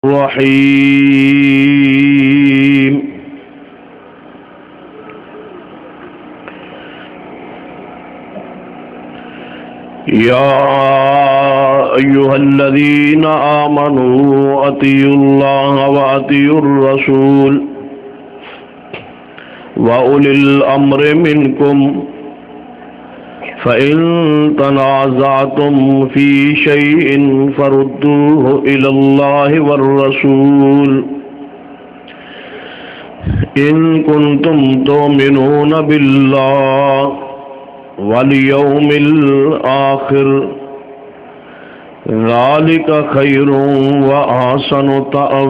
الرحيم يا أيها الذين آمنوا أطيعوا الله وأطيعوا الرسول وأولي الأمر منكم فإن تنازعتم في شيء فردوه إلى الله والرسول إن كنتم تؤمنون بالله واليوم الآخر ذلك خير وأحسن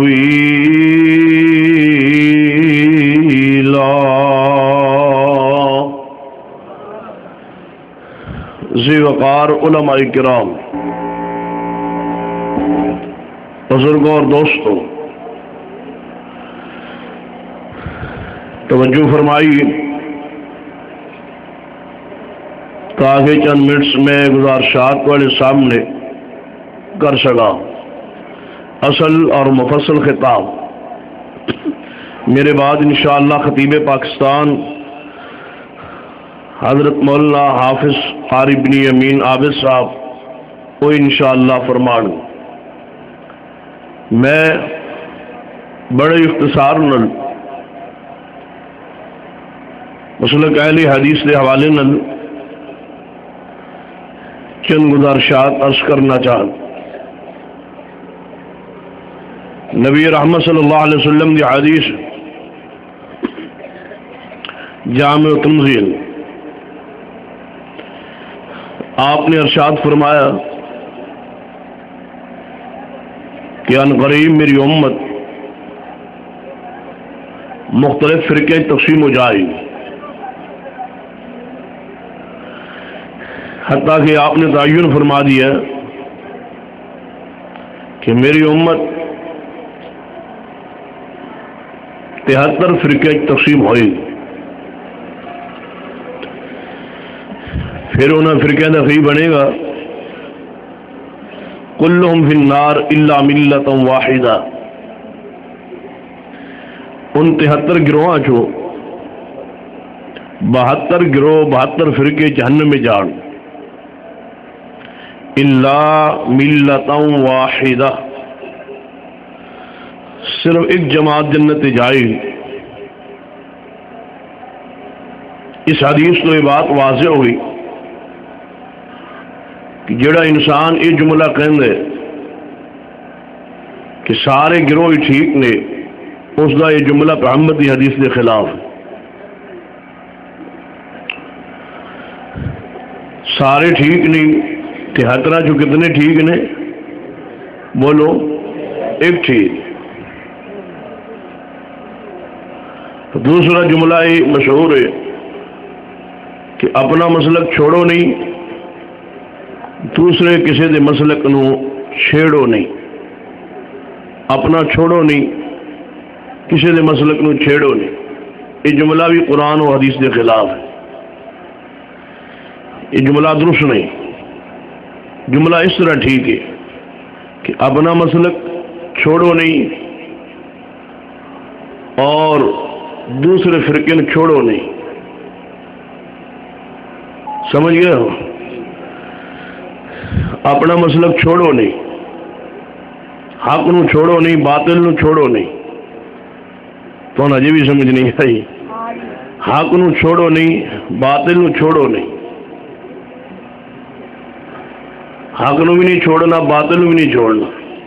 تأويلا۔ ذی وقار علماء کرام، بزرگوں اور دوستوں، توجہ فرمائی تاکہ چند منٹس میں گزارشات والے سامنے کر سکا اصل اور مفصل خطاب۔ میرے بعد انشاءاللہ خطیب پاکستان حضرت مولانا حافظ قاری بن امین عابد صاحب وہ انشاءاللہ فرمان۔ میں بڑے اختصار نل مسلک اہل حدیث کے حوالے نل چند گزارشات عرض کرنا چاہتا۔ نبی رحمت صلی اللہ علیہ وسلم کی حدیث جامع تنزیل، آپ نے ارشاد فرمایا کہ ان قریب میری امت مختلف فرقے تقسیم ہو جائے، حتیٰ کہ آپ نے تعین فرما دیا کہ میری امت 73 فرقے تقسیم ہوئی۔ پھر انہیں فرقے کا کی بنے گا کلہم فی النار الا ملۃ واحدہ، ان 73 گروہ چو 72 گروہ 72 فرقے جہنم میں جان، الا ملۃ واحدہ، صرف ایک جماعت جنت جائے۔ اس حدیث تو یہ بات واضح ہوئی کہ جڑا انسان یہ جملہ کہندے کہ سارے گروہ ٹھیک نے، اس دا یہ جملہ محمد کی حدیث کے خلاف۔ سارے ٹھیک نہیں، 73 جو کتنے ٹھیک نے؟ بولو، ایک ٹھیک۔ دوسرا جملہ یہ مشہور ہے کہ اپنا مسلک چھوڑو نہیں، دوسرے کسی دے مسلک نو چھیڑو نہیں۔ اپنا چھوڑو نہیں، کسی دے مسلک نو چھیڑو نہیں۔ یہ جملہ بھی قرآن و حدیث کے خلاف ہے، یہ جملہ درست نہیں۔ جملہ اس طرح ٹھیک ہے کہ اپنا مسلک چھوڑو نہیں اور دوسرے فرقے نو چھوڑو نہیں۔ سمجھ گئے ہو؟ اپنا مسلک چھوڑو نہیں، حق نو چھوڑو نہیں، باطل نو چھوڑو نہیں۔ تو اجے بھی سمجھ نہیں آئی؟ حق نو چھوڑو نہیں، باطل نو چھوڑو نہیں۔ حق نو بھی نہیں چھوڑنا، باطل نو بھی نہیں چھوڑنا۔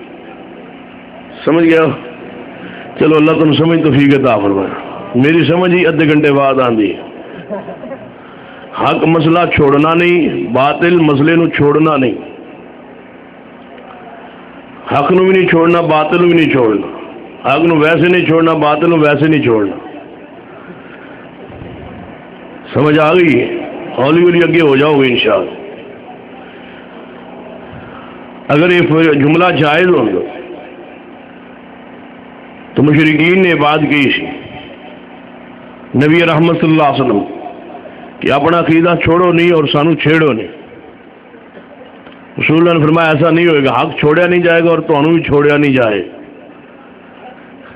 سمجھ گیا؟ چلو اللہ تم سمجھ توفیق عطا فرمائے۔ میری سمجھ ہی ادھے گھنٹے بعد آندی ہے۔ حق مسئلہ چھوڑنا نہیں، باطل مسئلے نو چھوڑنا نہیں۔ حق نو بھی نہیں چھوڑنا، باطل نو بھی نہیں چھوڑنا۔ حق نو ویسے نہیں چھوڑنا، باطل نو ویسے نہیں چھوڑنا۔ سمجھ آ گئی؟ ہولی ہولی اگے ہو جاؤ گے انشاءاللہ۔ اگر یہ جملہ جائز ہو تو مشرکین نے بات کی سی نبی رحمت صلی اللہ علیہ وسلم کہ اپنا عقیدہ چھوڑو نہیں اور سانو چھیڑو نہیں۔ رسول اللہ نے فرمایا ایسا نہیں ہوئے گا، حق چھوڑیا نہیں جائے گا اور تو بھی چھوڑیا نہیں جائے۔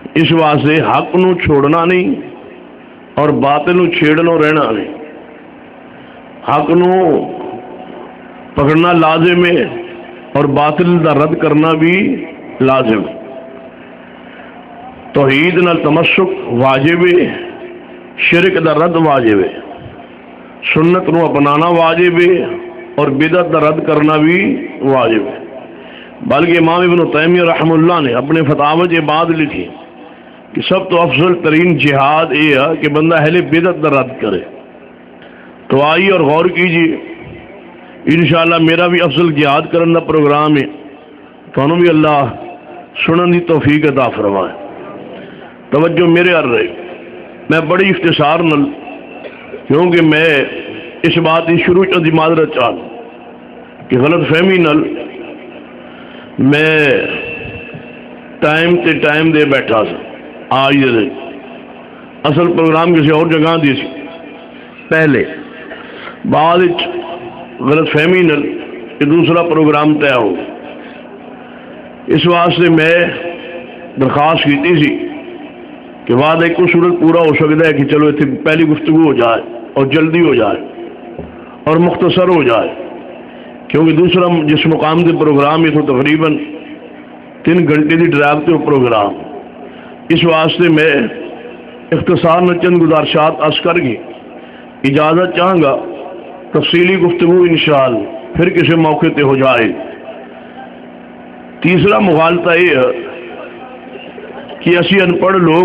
اس واسطے حق نو چھوڑنا نہیں اور باطل نو چھیڑنا رہنا نہیں. حق نو پکڑنا لازم ہے اور باطل دا رد کرنا بھی لازم. توحید نال تمسک واجب ہے، شرک دا رد واجب ہے، سنت نو اپنانا واجب ہے اور بدعت دا رد کرنا بھی واجب ہے. بلکہ امام ابن تیمیہ رحمہ اللہ نے اپنے فتاوی کے بعد لکھی کہ سب تو افضل ترین جہاد یہ ہے کہ بندہ اہل بدعت دا رد کرے. تو آئیے اور غور کیجیے، انشاءاللہ میرا بھی افضل جہاد کرنے کا پروگرام ہے، تو بھی اللہ سنن دی توفیق عطا فرمائے. توجہ میرے ار رہے، میں بڑی اختصار نل، کیونکہ میں اس بات کی شروع کی معذرت چاہ کہ غلط فہمی نل میں ٹائم تے ٹائم دے بیٹھا سا. آج دے اصل پروگرام کسی اور جگہ دی سی پہلے، بعد غلط فہمی نل کہ دوسرا پروگرام طے ہو. اس واسطے میں درخواست کی سی کہ بعد ایک صورت پورا ہو سکتا ہے کہ چلو اتنے پہلی گفتگو ہو جائے اور جلدی ہو جائے اور مختصر ہو جائے، کیونکہ دوسرا جس مقام کے پروگرام ہے تو تقریباً 3 گھنٹے کی ڈرائیو تے پروگرام. اس واسطے میں اختصار میں چند گزارشات عرض کر کے اجازت چاہوں گا، تفصیلی گفتگو انشاءاللہ پھر کسی موقع تے ہو جائے. تیسرا مغالطہ یہ ہے کہ اسی ان پڑھ لوگ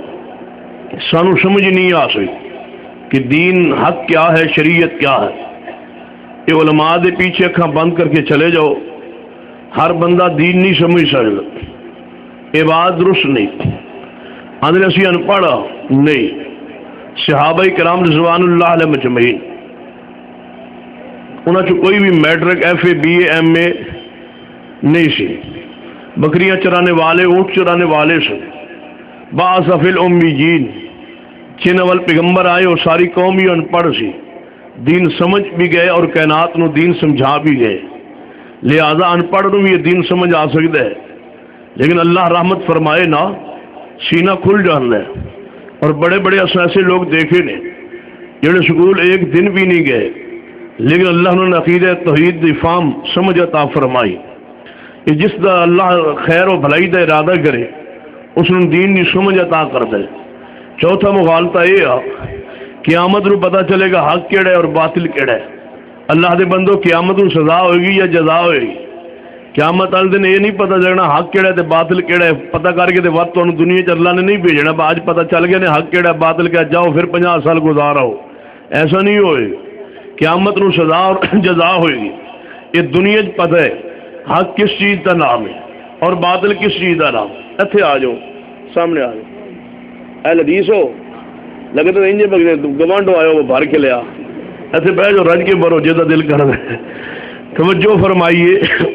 سانو سمجھ نہیں آ سکتی کہ دین حق کیا ہے، شریعت کیا ہے. یہ علماء دے پیچھے اکھاں بند کر کے چلے جاؤ، ہر بندہ دین نہیں سمجھ سکتا، یہ بات درست نہیں. اندر اسی ان پڑھ نہیں. صحابہ کرام رضوان اللہ علیہ مجمعین انہاں چ کوئی بھی میٹرک FA BA MA نہیں سی، بکریاں چرانے والے، اونٹ چرانے والے سے. بعث فی الامیین جن اول پیغمبر آئے اور ساری قوم ہی ان پڑھ سی، دین سمجھ بھی گئے اور کائنات نو دین سمجھا بھی گئے. لہذا ان پڑھ نو بھی یہ دین سمجھ آ سکتا ہے، لیکن اللہ رحمت فرمائے نا سینہ کھل جانا ہے. اور بڑے بڑے ایسے لوگ دیکھے نے جڑے سکول ایک دن بھی نہیں گئے، لیکن اللہ نے عقیدہ توحید دی فہم سمجھ عطا فرمائی. جس دا اللہ خیر و بھلائی دا ارادہ کرے اس نے دین دی سمجھ عطا کر دے. چوتھا مغالطہ یہ ہے قیامت نو پتہ چلے گا حق کیڑا ہے اور باطل کیڑا ہے. اللہ دے بندو قیامت نو سزا ہوئے گی یا جزا ہوئے گی؟ قیامت والے دن یہ نہیں پتہ چلنا حق کیڑا ہے تے باطل کیڑا ہے. پتہ کر کے تے وقت تانوں دنیا چ اللہ نے نہیں بھیجنا آج پتہ چل گیا نے حق کیڑا ہے باطل کیا، جاؤ پھر 50 سال گزارا ہو. ایسا نہیں ہوئے. قیامت نو سزا اور جزا ہوئے گی. یہ دنیا چ پتہ ہے حق کس چیز کا نام ہے اور باطل کس چیز کا نام. اتنے آ جاؤ، سامنے آ جاؤ. اہل حدیث ہو لگے تو انجے بگے گوانڈو آئے وہ بھر کے لیا. ایسے بہ جو رج کے برو جیسا دل کر رہے. توجہ فرمائیے،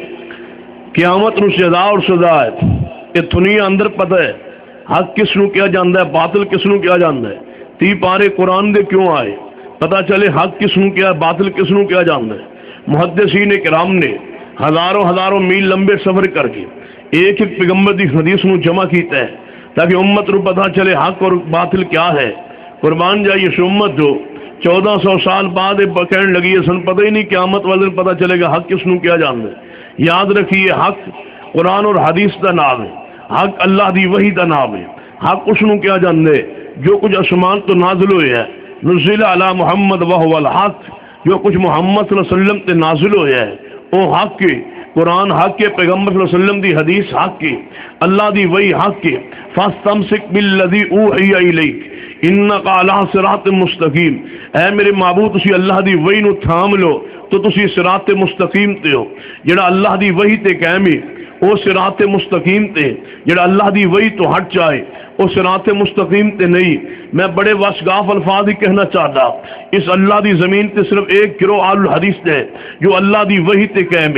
قیامت نو سزا اور سزا ہے. یہ دنیا اندر پتہ ہے حق کس نو کیا جاندہ ہے، باطل کس نو کیا جاندہ ہے. 30 پارے قرآن دے کیوں آئے پتہ چلے حق کس نو کیا، باطل کس نو کیا جاندہ ہے. محدثین کرام نے ہزاروں میل لمبے سفر کر کے ایک ایک پیغمبر دی حدیث نو جمع کیتا ہے تاکہ امت نو پتہ چلے حق اور باطل کیا ہے. قربان جائیے اس امت جو 1400 سال بعد کہنے لگی ہے سن پتہ ہی نہیں قیامت والے دن پتہ چلے گا حق کس نو کیا جاننا ہے. یاد رکھیے حق قرآن اور حدیث کا نام ہے، حق اللہ دی وحی کا نام ہے. حق اس نو کیا جاننا ہے جو کچھ آسمان تو نازل ہوئے ہے، نزل علی محمد وہو الحق، جو کچھ محمد صلی اللہ علیہ وسلم تے نازل ہوئے ہے وہ حق کے. قرآن حق کے، پیغمبر صلی اللہ علیہ وسلم دی حدیث حق کے، اللہ دی وحی حق کے. فاستمسک بالذی اوحی الیک انک علی صراط مستقیم. اے میرے معبود تسی اللہ دی وحی نو تھام لو تو تسی صراط مستقیم تے ہو. جڑا اللہ دی وحی تے قائم ہے وہ صراط مستقیم تے، جڑا اللہ دی وحی تو ہٹ جائے وہ صراط مستقیم تے نہیں. میں بڑے واشگاف الفاظ ہی کہنا چاہتا، اس اللہ دی زمین تے صرف ایک گروہ اہل الحدیث ہے جو اللہ دی وحی تے قائم ہے.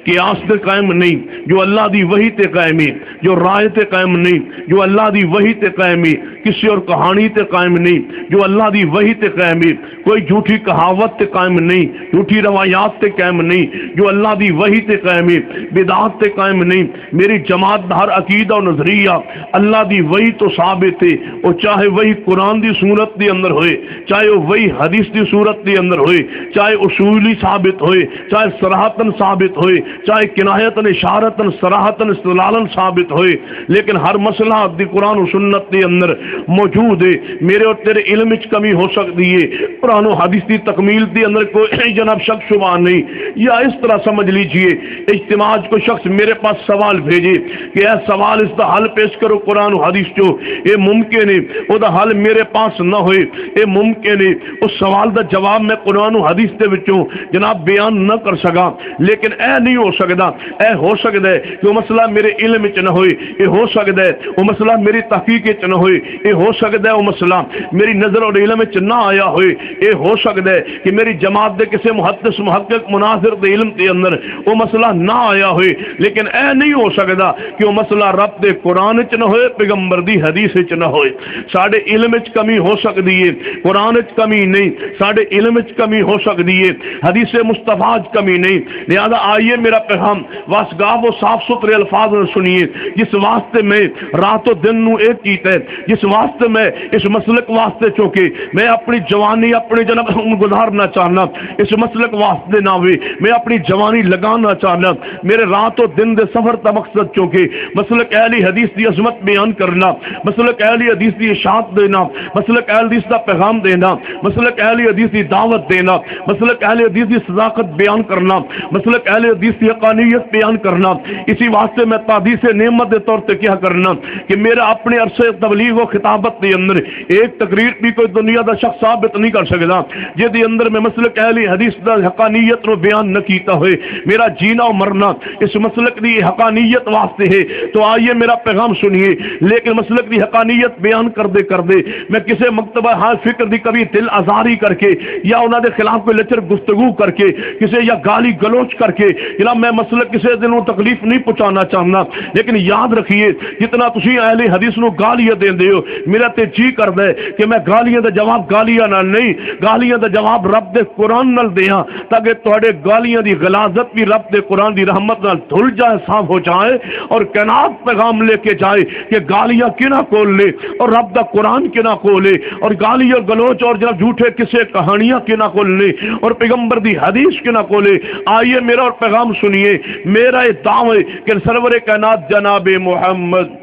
قیاس تے قائم نہیں جو اللہ دی وحی تے قائم ہے، جو رائے تے قائم نہیں جو اللہ دی وحی تے قائم ہے، کسی اور کہانی تے قائم نہیں جو اللہ دی وحی تے قائم ہے، کوئی جھوٹی کہاوت تے قائم نہیں، جھوٹی روایات تے قائم نہیں جو اللہ دی وحی تے قائم ہے، بدعات تے قائم نہیں۔ میری جماعت دا ہر عقیدہ و نظریہ اللہ دی وحی تو ثابت ہے، اور چاہے وہی قرآن دی صورت دے اندر ہوئے، چاہے وہی حدیث دی صورت دے اندر ہوئے، چاہے اصولی ثابت ہوئے، چاہے صراحتاً ثابت ہوئے، چاہے کنایتاً اشارتاً صراحتاً استدلالن ثابت ہوئے، لیکن ہر مسئلہ دی قرآن و سنت دے اندر موجود ہے۔ میرے اور تیرے علم وچ کمی ہو سکتی ہے، قرآن و حدیث دی تکمیل دے اندر کوئی جناب شک شبہ نہیں، یا اس طرح سمجھ لیجئے اجتماع کو شخص میرے پاس سوال بھیجے کہ اے سوال اس دا حل پیش کرو قرآن و حدیث جو یہ ممکن ہے، او دا حل میرے پاس نہ ہوئے، یہ ممکن ہے اس سوال دا جواب میں قرآن و حدیث دے وچوں جناب بیان نہ کر سکا، لیکن اے نہیں ہو سکتا، اے ہو سکتا ہے کہ وہ مسئلہ میرے علم وچ نہ ہوئے، یہ ہو سکتا ہے وہ مسئلہ میری تحقیق وچ نہ ہوئے، یہ ہو سکتا ہے وہ مسئلہ میری نظر اور علم وچ نہ آیا ہوئے، یہ ہو سکتا ہے کہ میری جماعت دے کسی محدث محقق مناظر دے علم دے اندر وہ مسئلہ نہ آیا ہوئے، لیکن اے نہیں ہو سکتا کہ وہ مسئلہ رب دے قرآن وچ نہ ہوئے، پیغمبر دی حدیث وچ نہ ہوئے۔ ساڈے علم وچ کمی ہو سکتی ہے، قرآن وچ کمی نہیں، ساڈے علم وچ کمی ہو سکتی ہے، حدیث مصطفیٰ وچ کمی نہیں۔ لہذا آئیے میرا پیغام واسگاہ و صاف ستھرے الفاظ میں سنیے، جس واسطے میں رات و دن نو ایک کیتا ہے، جس واسطے میں اس مسلک واسطے چونکہ میں اپنی جوانی اپنے جناب گزارنا چاہنا، اس مسلک واسطے نہ ہوئے میں اپنی جوانی لگانا چاہنا، میرے رات و دن دے سفر کا مقصد چونکہ مسلک اہل حدیث دی عظمت بیان کرنا، مسلک اہل حدیث دی اشاعت دینا، مسلک اہل حدیث دا پیغام دینا، مسلک اہل حدیث دی دعوت دینا، مسلک اہل حدیث دی صداقت بیان کرنا، مسلک اہل حدیث دی حقانیت بیان کرنا۔ اسی واسطے میں تحدیث نعمت دے طور پہ کیا کرنا کہ میرا اپنے عرصے تبلیغ و خطابت دے اندر ایک تقریر بھی کوئی دنیا دا شخص ثابت نہیں کر سکتا جے دی اندر میں مسلک اہل حدیث دا حقانیت نو بیان نہ کیتا ہوئے۔ میرا جینا و مرنا اس مسلک دی حقانیت واسطے ہے، تو آئیے میرا پیغام سنیے، لیکن مسلک دی حقانیت بیان کر دے میں کسی مکتبہ حال فکر دی کبھی دل آزاری کر کے یا انہوں دے خلاف کوئی لچر گفتگو کر کے کسی یا گالی گلوچ کر کے جناب میں مسلک کسی دن تکلیف نہیں پہنچانا چاہنا، لیکن یاد رکھیے جتنا تسی اہل حدیث نو گالیاں دے ہو، میرا تے جی کر دے کہ میں گالیاں دا جواب گالیاں نال نہیں، گالیاں دا جواب رب دے قرآن نال دیاں، تاکہ تواڈے گالیاں دی غلاظت بھی رب دے قرآن دی رحمت نال دھل جائے، صاف ہو جائے، اور کائنات پیغام لے کے جائے کہ گالیاں کنا کول لے اور رب دا قرآن کنا کول لے، اور گالی اور گلوچ اور جناب جھوٹے قصے کہانیاں کنا کول لے، اور پیغمبر دی حدیث کنا کول لے۔ آئیے میرا اور پیغام سنیے، میرا یہ دعوے کہ سرور کائنات جناب محمد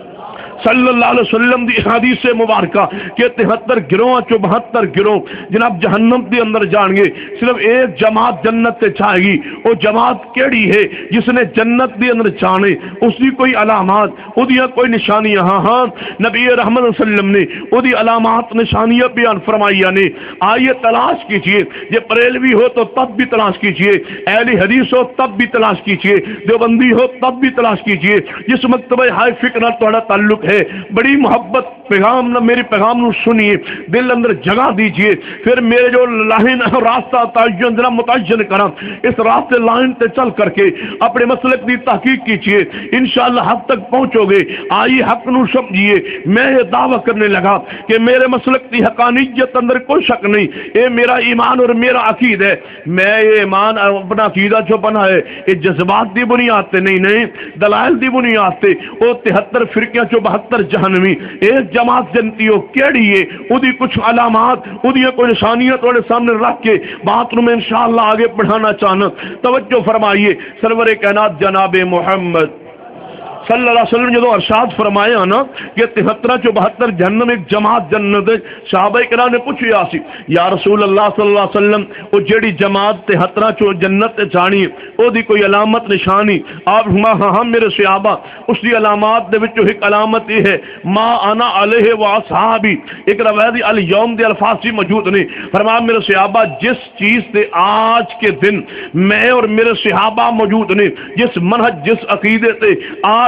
صلی اللہ علیہ وسلم دی حدیث مبارکہ کہ 73 گروہ چو 72 گروہ جناب جہنم دی اندر جان گے، صرف ایک جماعت جنت تے جائے گی۔ وہ جماعت کیڑی ہے جس نے جنت دی اندر جانے، اس کی کوئی علامات، وہ دیا کوئی نشانیاں، ہاں نبی رحمت صلی اللہ علیہ وسلم نے وہ دی علامات نشانیاں بیان فرمائیاں نے۔ آئیے تلاش کیجئے، یہ بریلوی ہو تو تب بھی تلاش کیجئے، اہل حدیث ہو تب بھی تلاش کیجئے، دیوبندی ہو تب بھی تلاش کیجئے، جس مکتبہ ہائی فکر نال تہاڈا تعلق ہے، بڑی محبت پیغام نہ میری پیغام نو سنیے، دل اندر جگہ دیجئے، پھر میرے جو لائن راستہ تعین جناب متعین کرا، اس راستے لائن تے چل کر کے اپنے مسلک دی تحقیق کیجئے، انشاءاللہ حق تک پہنچو گے۔ آئی حق نو سمجھیے، میں یہ دعویٰ کرنے لگا کہ میرے مسلک دی حقانیت اندر کوئی شک نہیں، یہ میرا ایمان اور میرا عقید ہے۔ میں یہ ایمان اپنا عقیدہ جو بنا ہے یہ جذبات دی بنیاد تے نہیں دلائل دی بنیاد تے، وہ 73 فرقیاں چو 72 جہنمی، ایک جماعت جنتی ہو کیڑی ہے، وہ دی کچھ علامات، وہ دی کوئی نشانیاں تھوڑے سامنے رکھ کے بات میں انشاءاللہ آگے بڑھانا چاہنا۔ توجہ فرمائیے، سرور کائنات جناب محمد صلی اللہ علیہ وسلم جدو ارشاد فرمایا نا کہ 73 چو 72 جہنم ایک جماعت جنت، صحابہ کرام نے پوچھا سی یا رسول اللہ صلی اللہ علیہ وسلم وہ جیڑی جماعت 73 چو جنت جانی او دی کوئی علامت نشانی؟ آپ ہاں میرے صحابہ، اس دی علامات دے وچوں ایک علامت یہ ہے ما انا علیہ و اصحابی، ایک روایت الیوم دے الفاظ بھی موجود نہیں، فرمایا میرے صحابہ جس چیز تے آج کے دن میں اور میرے صحابہ موجود نہیں، جس منہج جس عقیدے تے آج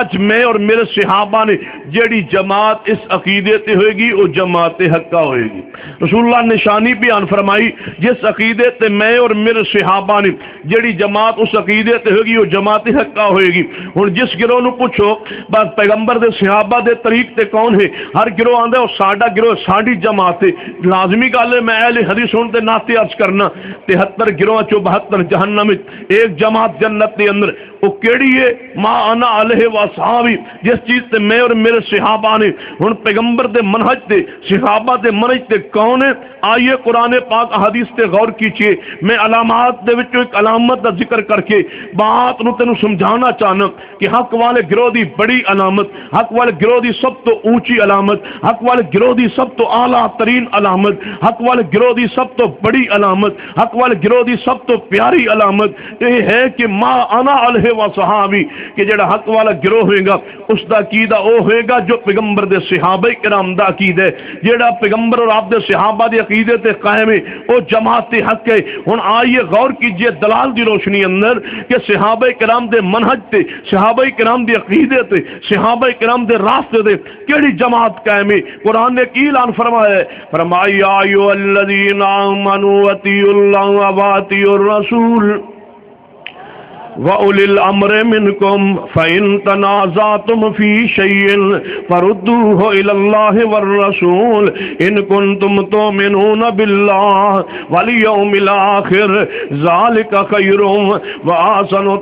آج میں اور میرے صحابہ نے جیڑی جماعت اس عقیدے تے ہوئے گی وہ جماعت حقہ ہوئے گی. رسول اللہ نے نشانی بیان فرمائی جس عقیدے تے میں اور میرے صحابہ نے جیڑی جماعت اس عقیدے تے ہوئے گی وہ جماعت حقہ ہوئے گی. ہن جس گروہ نو پوچھو بس پیغمبر دے صحابہ دے طریق تے کون ہے، ہر گروہ آندا ہے ساڈا گروہ ساڈی جماعت ہے. لازمی گل ہے میں اہل حدیث ہون تے ناتے عرض کرنا 73 گروہ چوں 72 جہنم وچ ایک جماعت جنت دے اندر. وہ کیڑی ہے؟ ما انا علیہ و اصحابی، جس چیز تے میں اور میرے صحابہ نے. ہن پیغمبر دے منہج تے صحابہ دے منہج تے کون ہے؟ آئیے قرآن پاک حدیث تے غور کیجئے. میں علامات دے وچوں ایک علامت دا ذکر کر کے بات نو تینوں سمجھانا چاہنا کہ حق والے گروہ دی بڑی علامت، حق والے گروہ دی سب تو اونچی علامت، حق والے گروہ دی سب تو اعلیٰ ترین علامت، حق والے گروہ دی سب تو بڑی علامت، حق والے گروہ دی سب تو پیاری علامت یہ ہے کہ ما انا علیہ و صحابی، کہ جڑا حق والا گروہ ہوئے گا اس دا عقیدہ او ہوئے گا جو پیغمبر دے صحابہ کرام دا عقیدہ ہے. جڑا پیغمبر اور آپ دے صحابہ دے عقیدے تے قائم ہے او جماعت حق ہے. ہن آئیے غور کیجئے دلال دی روشنی اندر کہ صحابہ کرام دے منہج تے، صحابہ کرام دے عقیدے تے، صحابہ کرام دے راستے تے کیڑی جماعت قائم ہے. قرآن نے کی اعلان فرمایا ہے؟ فرمایا یا ایھا الذین آمنوا اطیعوا اللہ و اطیعوا الرسول وَأُولِي الْأَمْرِ مِنْكُمْ فَإِنْ تَنَازَعْتُمْ فِي شَيْءٍ فَرُدُّوهُ إِلَى اللَّهِ وَالرَّسُولِ إِنْ كُنْتُمْ تُؤْمِنُونَ بِاللَّهِ وَالْيَوْمِ الْآخِرِ ذَلِكَ خَيْرٌ وَأَحْسَنُ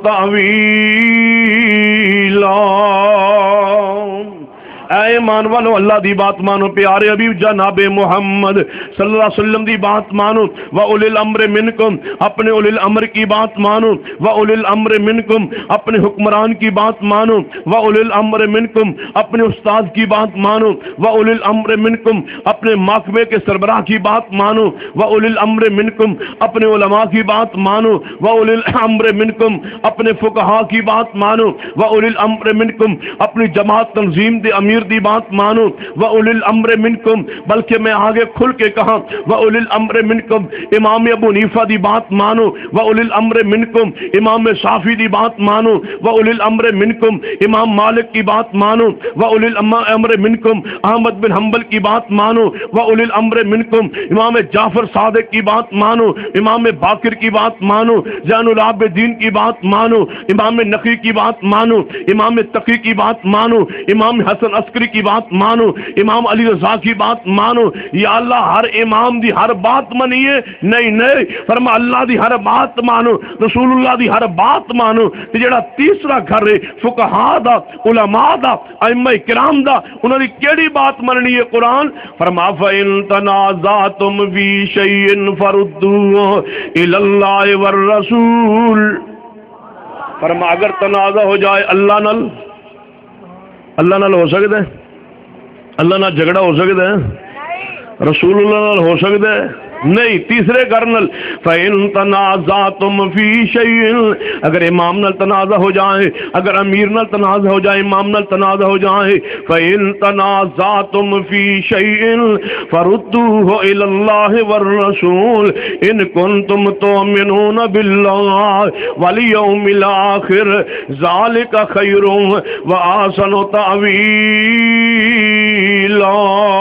تَأْوِيلًا. اے ایمان والو اللہ دی بات مانو، پیارے حبیب جناب محمد صلی اللہ علیہ وسلم دی بات مانو. وَأُولِي الْأَمْرِ مِنْكُمْ، اپنے اولی الامر کی بات مانو. وَأُولِي الْأَمْرِ مِنْكُمْ، اپنے حکمران کی بات مانو. وَأُولِي الْأَمْرِ مِنْكُمْ، اپنے استاد کی بات مانو. وَأُولِي الْأَمْرِ مِنْكُمْ، اپنے محکمے کے سربراہ کی بات مانو. وَأُولِي الْأَمْرِ مِنْكُمْ، اپنے علماء کی بات مانو. وَأُولِي الْأَمْرِ مِنْكُمْ، اپنے فقہاء کی بات مانو. وَأُولِي الْأَمْرِ مِنْكُمْ، اپنی جماعت تنظیم دے امیر دی بات مانو. وَأُولِي الْأَمْرِ مِنْكُمْ، بلکہ میں آگے کھل کے کہا وَأُولِي الْأَمْرِ مِنْكُمْ، امام ابو حنیفہ دی بات مانو. وَأُولِي الْأَمْرِ مِنْكُمْ، امام شافعی دی بات مانو. وَأُولِي الْأَمْرِ مِنْكُمْ، امام مالک کی بات مانو. وَأُولِي الْأَمْرِ مِنْكُمْ، احمد بن حنبل کی بات مانو. وَأُولِي الْأَمْرِ مِنْكُمْ، امام جعفر صادق کی بات مانو. امام باقر کی بات مانو. زین العابدین کی بات مانو. امام نقی کی بات مانو. امام تقی کی بات مانو. امام حسن عسکری کی بات مانو. امام علی رضا کی بات مانو. یا اللہ ہر امام دی ہر بات منیے؟ نہیں فرما اللہ دی ہر بات مانو، رسول اللہ دی ہر بات مانو. جڑا تیسرا گھر ہے فقہاء دا، علماء دا، ائمہ کرام دا، انہاں دی کیڑی بات مننی ہے؟ قرآن فرما فَإِن تَنَازَعْتُمْ فِي شَيْءٍ فَرُدُّوهُ إِلَى اللَّهِ وَالرَّسُولِ. فرما اگر تنازع ہو جائے اللہ نال ہو سکتا ہے؟ اللہ نال جھگڑا ہو سکتا ہے؟ رسول اللہ نال ہو سکتا ہے؟ نہیں. تیسرے کرنل فَإِن تَنَازَعْتُمْ فِي شَيْءٍ، اگر امام نال تنازع ہو جائے، اگر امیر نال تنازع ہو جائے، امام نال تنازع ہو جائے، فَإِن تَنَازَعْتُمْ فِي شَيْءٍ فَرُدُّوهُ إِلَى اللَّهِ وَالرَّسُولِ إِن كُنتُمْ تُؤْمِنُونَ بِاللَّهِ وَالْيَوْمِ الْآخِرِ ذَلِكَ خَيْرٌ وَأَحْسَنُ تَأْوِيلًا.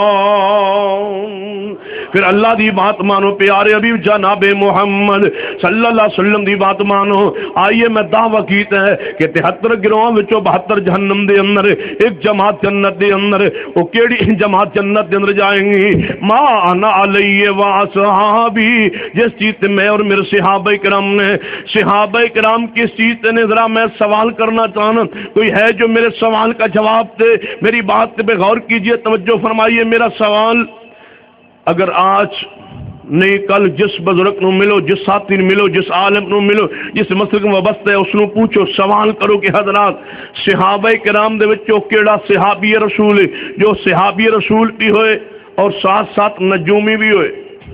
پھر اللہ دی بات مانو، پیارے حبیب جناب محمد صلی اللہ علیہ وسلم دی بات مانو. آئیے میں دعویٰ کیتا ہے کہ 73 گروہاں وچوں 72 جہنم دے اندر، ایک جماعت جنت دے اندر. وہ کیڑی جماعت جنت دے اندر جائیں گی؟ ما انا علیہ و اصحابی، جس چیز تے میں اور میرے صحابہ کرام نے. صحابہ کرام کس چیز تے نے؟ ذرا میں سوال کرنا چاہنا، کوئی ہے جو میرے سوال کا جواب دے؟ میری بات پہ غور کیجئے، توجہ فرمائیے. میرا سوال اگر آج نہیں کل جس بزرگ نو ملو، جس ساتھی نو ملو، جس عالم نو ملو، جس مسلک میں وابستہ ہے اس نو پوچھو، سوال کرو کہ حضرات صحابہ کرام دے وچوں کیڑا صحابی رسول ہے جو صحابی رسول بھی ہوئے اور ساتھ ساتھ نجومی بھی ہوئے؟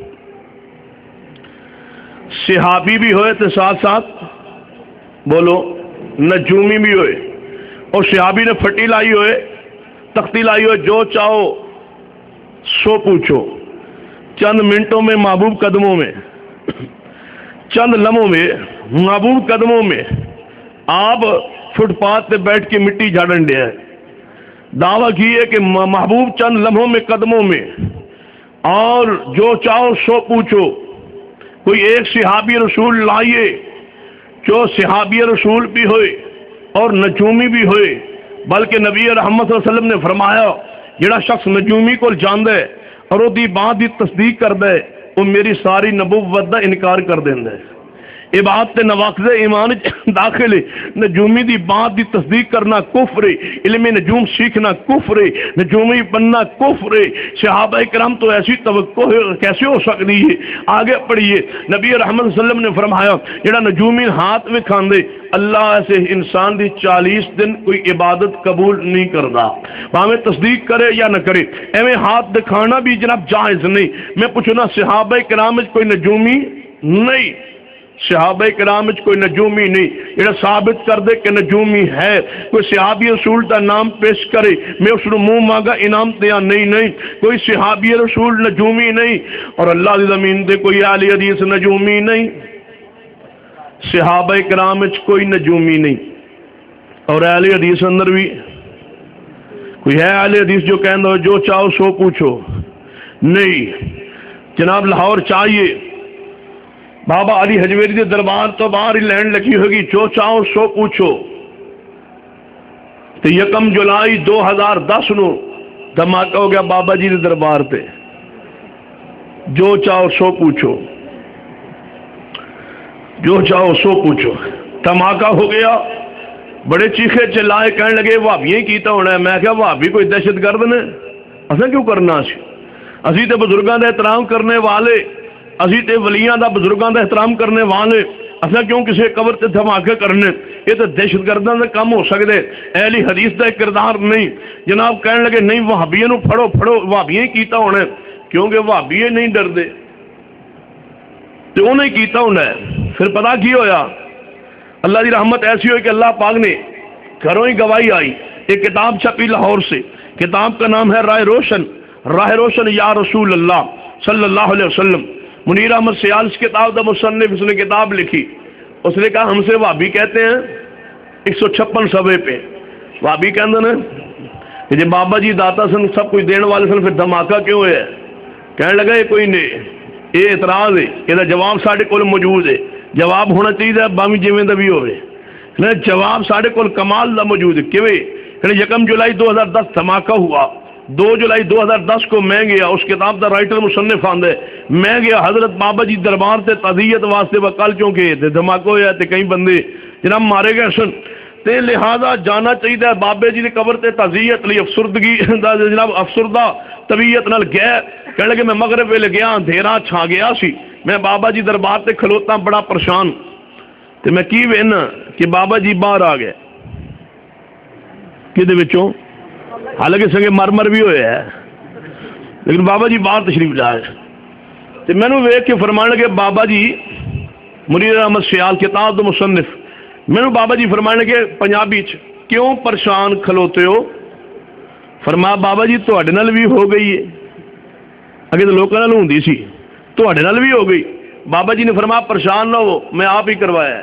صحابی بھی ہوئے تو ساتھ ساتھ بولو نجومی بھی ہوئے. اور صحابی نے پھٹی لائی ہوئے، تختی لائی ہوئے، جو چاہو سو پوچھو. چند منٹوں میں محبوب قدموں میں، چند لمحوں میں محبوب قدموں میں آپ فٹ پاتھ پہ بیٹھ کے مٹی جھاڑن دیا ہے، دعویٰ کی ہے کہ محبوب چند لمحوں میں قدموں میں، اور جو چاہو سو پوچھو۔ کوئی ایک صحابی رسول لائیے جو صحابی رسول بھی ہوئے اور نجومی بھی ہوئے، بلکہ نبی رحمت صلی اللہ علیہ وسلم نے فرمایا جڑا شخص نجومی کو جاندے اور وہ دی بات دی تصدیق کر دے وہ میری ساری نبوت دا انکار کر دیندے۔ عبادت نواقض ایمان داخل ہے، نجومی دی بات دی تصدیق کرنا کفر ہے، علم نجوم سیکھنا کفر ہے، نجومی بننا کفر ہے۔ صحابہ کرام تو ایسی توقع کیسے ہو سکتی ہے؟ آگے پڑھیے، نبی رحمت صلی اللہ علیہ وسلم نے فرمایا جڑا نجومی ہاتھ میں کھاندے اللہ ایسے انسان دی 40 دن کوئی عبادت قبول نہیں کردا، ہمیں تصدیق کرے یا نہ کرے۔ ایویں ہاتھ دکھانا بھی جناب جائز نہیں۔ میں پوچھنا صحابہ کرام کوئی نجومی نہیں، صحابہ کرام کوئی نجومی نہیں، یہ ثابت کر دے کہ نجومی ہے۔ کوئی صحابی رسول کا نام پیش کرے میں اس کو منہ مانگا انعام دیا، نہیں، کوئی صحابی رسول نجومی نہیں، اور اللہ دی زمین دے کوئی اہل حدیث نجومی نہیں، صحابہ کرام کوئی نجومی نہیں۔ اور اہل حدیث اندر بھی کوئی ہے اہل حدیث جو کہنا ہو جو چاہو سو پوچھو؟ نہیں جناب، لاہور چاہیے بابا علی حجویری کے دربار تو باہر ہی لینڈ لگی ہوگی، جو چاہو سو پوچھو۔ تو 1 جولائی 2010 نو دھماکہ ہو گیا بابا جی کے دربار تے، جو چاہو سو پوچھو، جو چاہو سو پوچھو۔ دھماکہ ہو گیا، بڑے چیخے چلائے، کہنے لگے وہابیاں کیتا ہونا ہے۔ میں کہا وہابی کوئی دہشت گرد نے؟ اساں کیوں کرنا سی؟ اسی تے بزرگاں دا احترام کرنے والے، اسی تے ولیاں دا بزرگاں دا احترام کرنے والے، اساں کیوں کسی قبر تے دھماکے کرنے؟ یہ تو دہشت گرداں دا کام ہو سکتے، اہل حدیث دا ایک کردار نہیں۔ جناب کہنے لگے نہیں وہابیاں نو پھڑو پھڑو، وہابیاں کیتا ہونا ہے، کیونکہ وہابی نہیں ڈردے تو انہیں کیتا ہونا ہے۔ پھر پتہ کی ہویا؟ اللہ دی رحمت ایسی ہوئی کہ اللہ پاک نے گھروں ہی گواہی آئی۔ ایک کتاب چھپی لاہور سے، کتاب کا نام ہے راہ روشن، راہ روشن یا رسول اللہ صلی اللہ علیہ وسلم۔ منیر احمد سیال اس کتاب دا مصنف، اس نے کتاب لکھی، اس نے کہا ہم سے وہابی کہتے ہیں 156 صفحے پہ وہابی کہندے نے کہ جب بابا جی داتا سن سب کچھ دین والے سن، پھر دھماکہ کیوں ہے؟ کہنے لگا یہ کوئی نہیں، یہ اعتراض ہے، یہ جواب ساڈے کول موجود ہے۔ جواب ہونا چاہیے بامی جویں دا بھی ہوئے، جواب ساڈے کول کمال دا موجود ہے۔ کیویں؟ 1 جولائی 2010 دھماکہ ہوا، 2 جولائی 2010 کو میں گیا، اس کتاب دا رائٹر مصنف آندے، میں گیا حضرت بابا جی دربار تے تعزیت واسطے، وکل چونکہ تے دھماکہ ہویا تے کئی بندے جناب مارے گئے سن، تے لہذا جانا چاہیے بابے جی دی قبر تے تعزیت لی۔ افسردگی دا جناب افسردہ طبیعت نال گئے، کہنے لگے میں مغرب ویلے گیا، اندھیرا چھا گیا سی، میں بابا جی دربار تے کھلوتا بڑا پریشان، تے میں کی وینا کہ بابا جی باہر آ گئے کدے وچوں، حالانکہ سنگے مرمر بھی ہوئے ہے، لیکن بابا جی باہر تشریف لائے تے میں نو ویکھ کے فرمان لگے بابا جی، منیر احمد سیال کتاب دا مصنف، میں نو بابا جی فرمان لگے پنجابی چ کیوں پریشان کھلوتے ہو؟ فرمایا بابا جی تواڈے نال بھی ہو گئی ہے، اگے تو لوکاں نال ہوندی سی، تواڈے نال بھی ہو گئی۔ بابا جی نے فرمایا پریشان نہ ہو، میں آپ ہی کروایا ہے،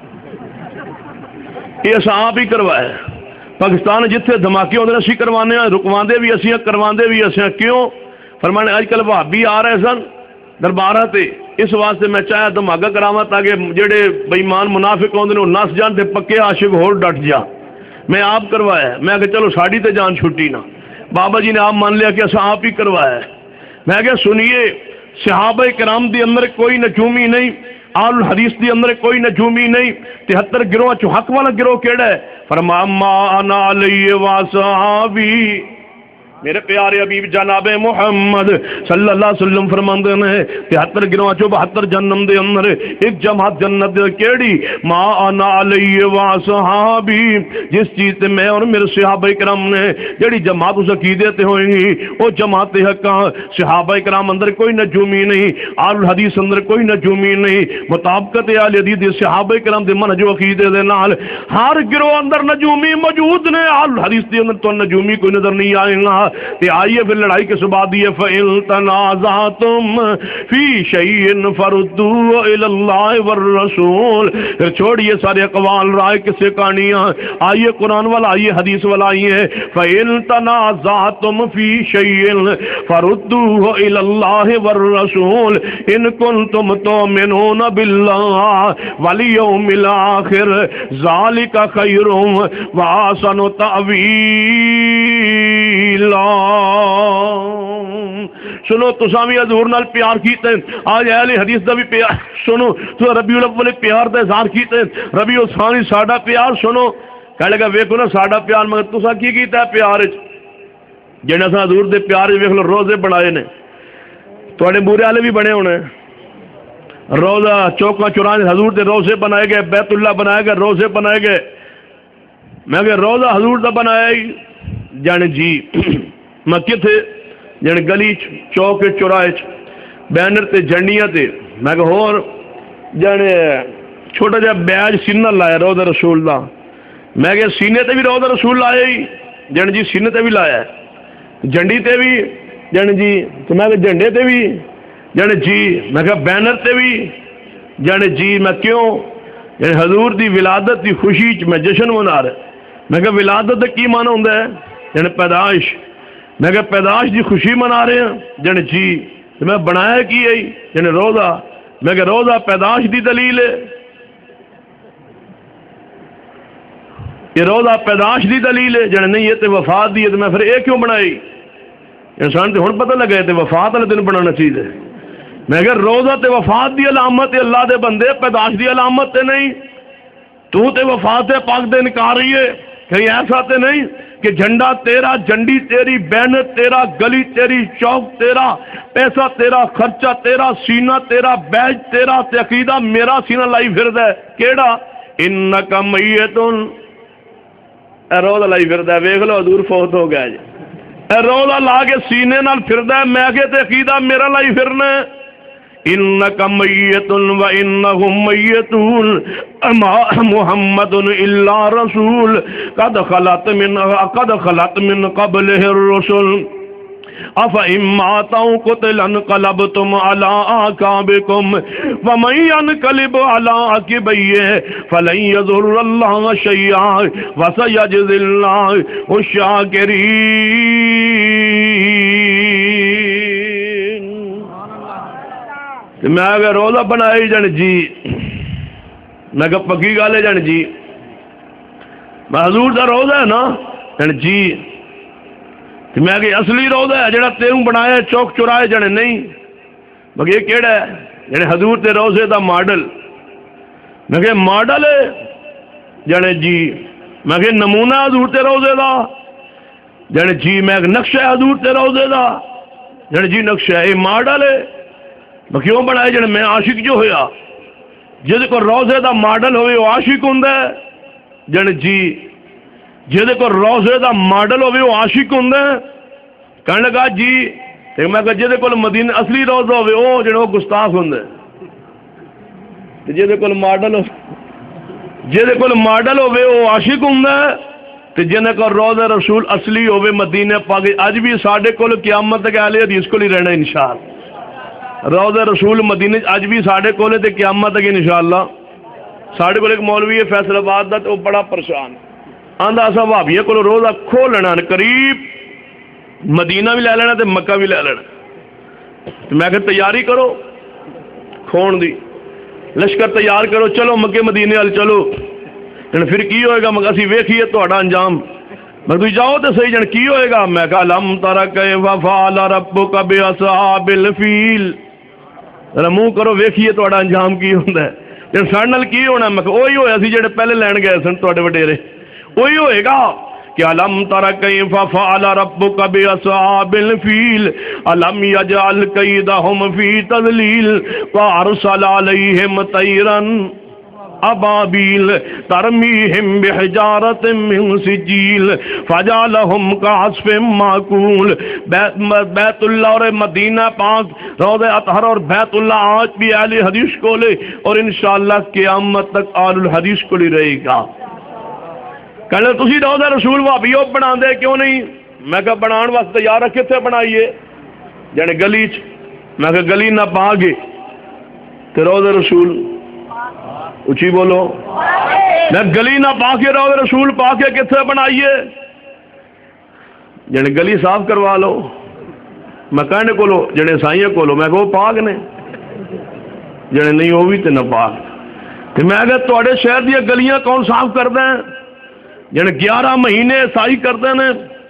یہ اساں آپ ہی کروایا ہے۔ پاکستان جتھے دھماکے ہوندے اسی کروانے ہیں، رکواندے بھی اسی، کروندے بھی اسی۔ کیوں؟ فرمانے اج کل وہابی آ رہے سن درباراں تے، اس واسطے میں چاہیا دھماکہ کراواں تاکہ جڑے بے ایمان منافق ہوندے نے نس جان تے پکے عاشق ہور ڈٹ جا۔ میں آپ کروایا ہے، میں کہ چلو ساڈی تے جان چھٹی نہ۔ بابا جی نے آپ مان لیا کہ اساں آپ ہی کروایا ہے۔ میں کہ سنیے صحابہ کرام دی اندر کوئی نجومی نہیں، آل الحدیث دی اندر کوئی نجومی نہیں۔ 73 گروہ چو حق والا گروہ کیڑا ہے؟ فرمایا ما انا علیہ وصحابی، میرے پیارے حبیب جناب محمد صلی اللہ علیہ وسلم فرماندے نے 73 گروہ چو 72 جنم دے اندر ایک جماعت جنت کیڑی؟ ما انا علیہ وصحابی، جس چیز تے میں اور میرے صحابہ کرام نے جڑی جماعت اس عقیدے تے ہوئیں گی وہ جماعت حق۔ صحابہ کرام اندر کوئی نجومی نہیں، آل الحدیث اندر کوئی نجومی نہیں، مطابقت اہل حدیث صحابہ کرام دے منہج و عقیدے دے نال ہر گروہ اندر نجومی موجود نے، آل الحدیث دے اندر تو نجومی کوئی نظر نہیں آئے گا۔ تے آئیے پھر لڑائی کے بعد یہ فَإِن تَنَازَعْتُمْ فِي شَيْءٍ فَرُدُّوهُ إِلَى اللَّهِ وَالرَّسُولِ، پھر چھوڑیے سارے اقوال رائے کسے کہانیاں، آئیے قرآن والا، آئیے حدیث والا، آئیے فَإِن تَنَازَعْتُمْ فِي شَيْءٍ فَرُدُّوهُ إِلَى اللَّهِ وَالرَّسُولِ إِن كُنتُمْ تُؤْمِنُونَ بِاللَّهِ وَالْيَوْمِ الْآخِرِ ذَلِكَ خَيْرٌ وَأَحْسَنُ تَأْوِيلًا۔ سنو تساں بھی حضور نال پیار کیتے، آج اہل حدیث دا بھی پیار سنو، تو ربیع الاول پیار دا اظہار کیتے، ربیع الثانی ساڈا پیار سنو، کہنے لگا ویکھو نا ساڈا پیار، مگر تساں کی کیتا ہے پیار وچ؟ جڑے اساں حضور دے پیار وچ ویکھ لو روزے بنائے نے، تواڈے بورے والے بھی بنے ہونے، روزہ چوکاں چوراہے حضور دے روزے بنائے گئے، بیت اللہ بنائے گئے، روزے بنائے گئے، میں کہ روزہ حضور دا بنایا ہی جانے جی میں کتھے جانے گلی چوک چوراہے بینر تے جھنڈیاں تے، میں کہ ہور جانے چھوٹا جہا بیج سینہ لایا روزہ رسول دا، میں کہ سینے تے بھی روزہ رسول لایا ہی جانے جی، سینے تے بھی لایا ہے، جھنڈی تے بھی جانے جی، تو میں کہ جھنڈے تے بھی جانے جی، میں کہ بینر تے بھی جانے جی، میں کیوں یعنی حضور دی ولادت دی خوشی میں جشن منا رہا، میں کہ ولادت کی معنی ہوندا ہے یعنی پیدائش، میں کہ پیدائش دی خوشی منا رہے ہیں جانے جی، میں بنایا کی ہے یعنی روزہ، میں کہ روزہ پیدائش دی دلیل ہے، یہ روزہ پیدائش دی دلیل ہے جانے نہیں، یہ تے وفات دی ہے، تو میں پھر یہ کیوں بنائی؟ انسان تے ہن پتہ لگا تے وفات والے دن بنانا چاہیے، میں کہ روزہ تے وفات دی علامت ہے، اللہ دے بندے پیدائش دی علامت تے نہیں، تو تے وفات پاک دے انکار رہی ہے، کہیں ایسا تے نہیں کہ جھنڈا تیرا، جھنڈی تیری، بینر تیرا، گلی تیری، چوک تیرا، پیسہ تیرا، خرچہ تیرا، سینہ تیرا، بیج تیرا، تے عقیدہ میرا سینہ لائی پھردا ہے کیڑا؟ انک میتن، اے روزہ لائی پھردا ہے، ویکھ لو حضور فوت ہو گیا جی، اے روزہ لا کے سینے نال پھردا ہے، میں کہ تے عقیدہ میرا لائی پھرنا ہے، انک میت وانہم میتون محمد الا رسول قد خلت من قبلہ الرسل افإن مات أو قتل انقلبتم على أعقابكم ومن ينقلب على عقبيه فلن يضر الله شيئا وسيجزي الله الشاكرين۔ میں اگر روزہ بنائی جان جی، میں کہ پکی گل ہے جان جی، میں حضور دا روزہ ہے نا جان جی، میں کہ اصلی روزہ ہے جڑا تیروں بنایا چوک چوراہے جانے نہیں، مگر یہ کیڑا ہے یعنی حضور تے روزے دا ماڈل، میں کہ ماڈل ہے جانے جی، میں کہ نمونہ حضور تے روزے دا جانے جی، میں کہ نقشہ حضور تے روزے دا جانے جی، نقشہ ہے یہ ماڈل ہے، میں کیوں بنایا جانے میں عاشق جو ہویا جہد کو روزے دا ماڈل ہوئے وہ عاشق ہوندہ ہے جانے جی، جہدے کو روزے دا ماڈل ہوئے وہ عاشق ہوندہ ہے، کہنے لگا جی، میں کہا جہدے کو مدینہ اصلی روزہ ہوئے وہ جنہوں وہ گستاخ ہوندہ ہے، جہدے کو ماڈل ہوئے وہ عاشق ہوندہ ہے، تو جنہیں کو روزہ رسول اصلی ہوئے مدینہ پاک، آج بھی ساڑھے کو قیامت تک اہل حدیث کو لی رہنا انشاءاللہ، روزہ رسول مدینہ آج بھی ساڑھے کو لے قیامت تک انشاءاللہ۔ ساڑھے کو ایک مولوی ہے فیصل آباد دا تو بڑا پریشان آندہ ایسا بھابیے کو روزہ کھو لینا قریب مدینہ بھی لے لینا تے مکہ بھی لے لینا، تو میں کہ تیاری کرو کھون دی، لشکر تیار کرو، چلو مکے مدینے وال چلو، پھر کی ہوئے گا؟ مگر اسی ویکھیے تہاڈا انجام، مگر تسی جاؤ تے صحیح جن کی ہوئے گا؟ میں کہا لم تر کیف فعل ربک باصحاب الفیل، ذرا منہ کرو ویکھیے تہاڈا انجام کی ہوندا ہے، جن ساڈے نال کی ہونا؟ میں کہ وہی ہویا سی جڑے پہلے لین گئے سن تہاڈے وڈیرے، وہی ہوئے گا کہ الم تر کیف فعل ربک باصحاب الفیل الم یجعل کیدہم فی تضلیل وارسل علیہم طیرا ابابیل ترمیہم بحجارت من سجیل فجعلہم کعصف معکول۔ بیت اللہ اور مدینہ پاک، روضہ اطہر اور بیت اللہ آج بھی اہل حدیث کو لے، اور انشاءاللہ قیامت تک اہل الحدیث کو لے رہے گا۔ کہنے تسی روضہ رسول وہابیوں بنا دے کیوں نہیں؟ میں کہا بنان واسطے تیار ہے، کتنے بنائیے؟ جانے گلی چ، میں کہا گلی نہ پا گے تو روضہ رسول، اچھی بولو، میں گلی نہ پا کے روضہ رسول پا کے کتنے بنائیے؟ جانے گلی صاف کروا لو۔ میں کہنے کو لو جڑے سائیاں کو لو، میں کہ وہ پاک نے، جڑے نہیں وہ بھی تے نہ پاک۔ تو میں کہ تواڈے شہر دیا گلیاں کون صاف کرتے ہیں؟ جڑے 11 مہینے سائی کرتے ہیں،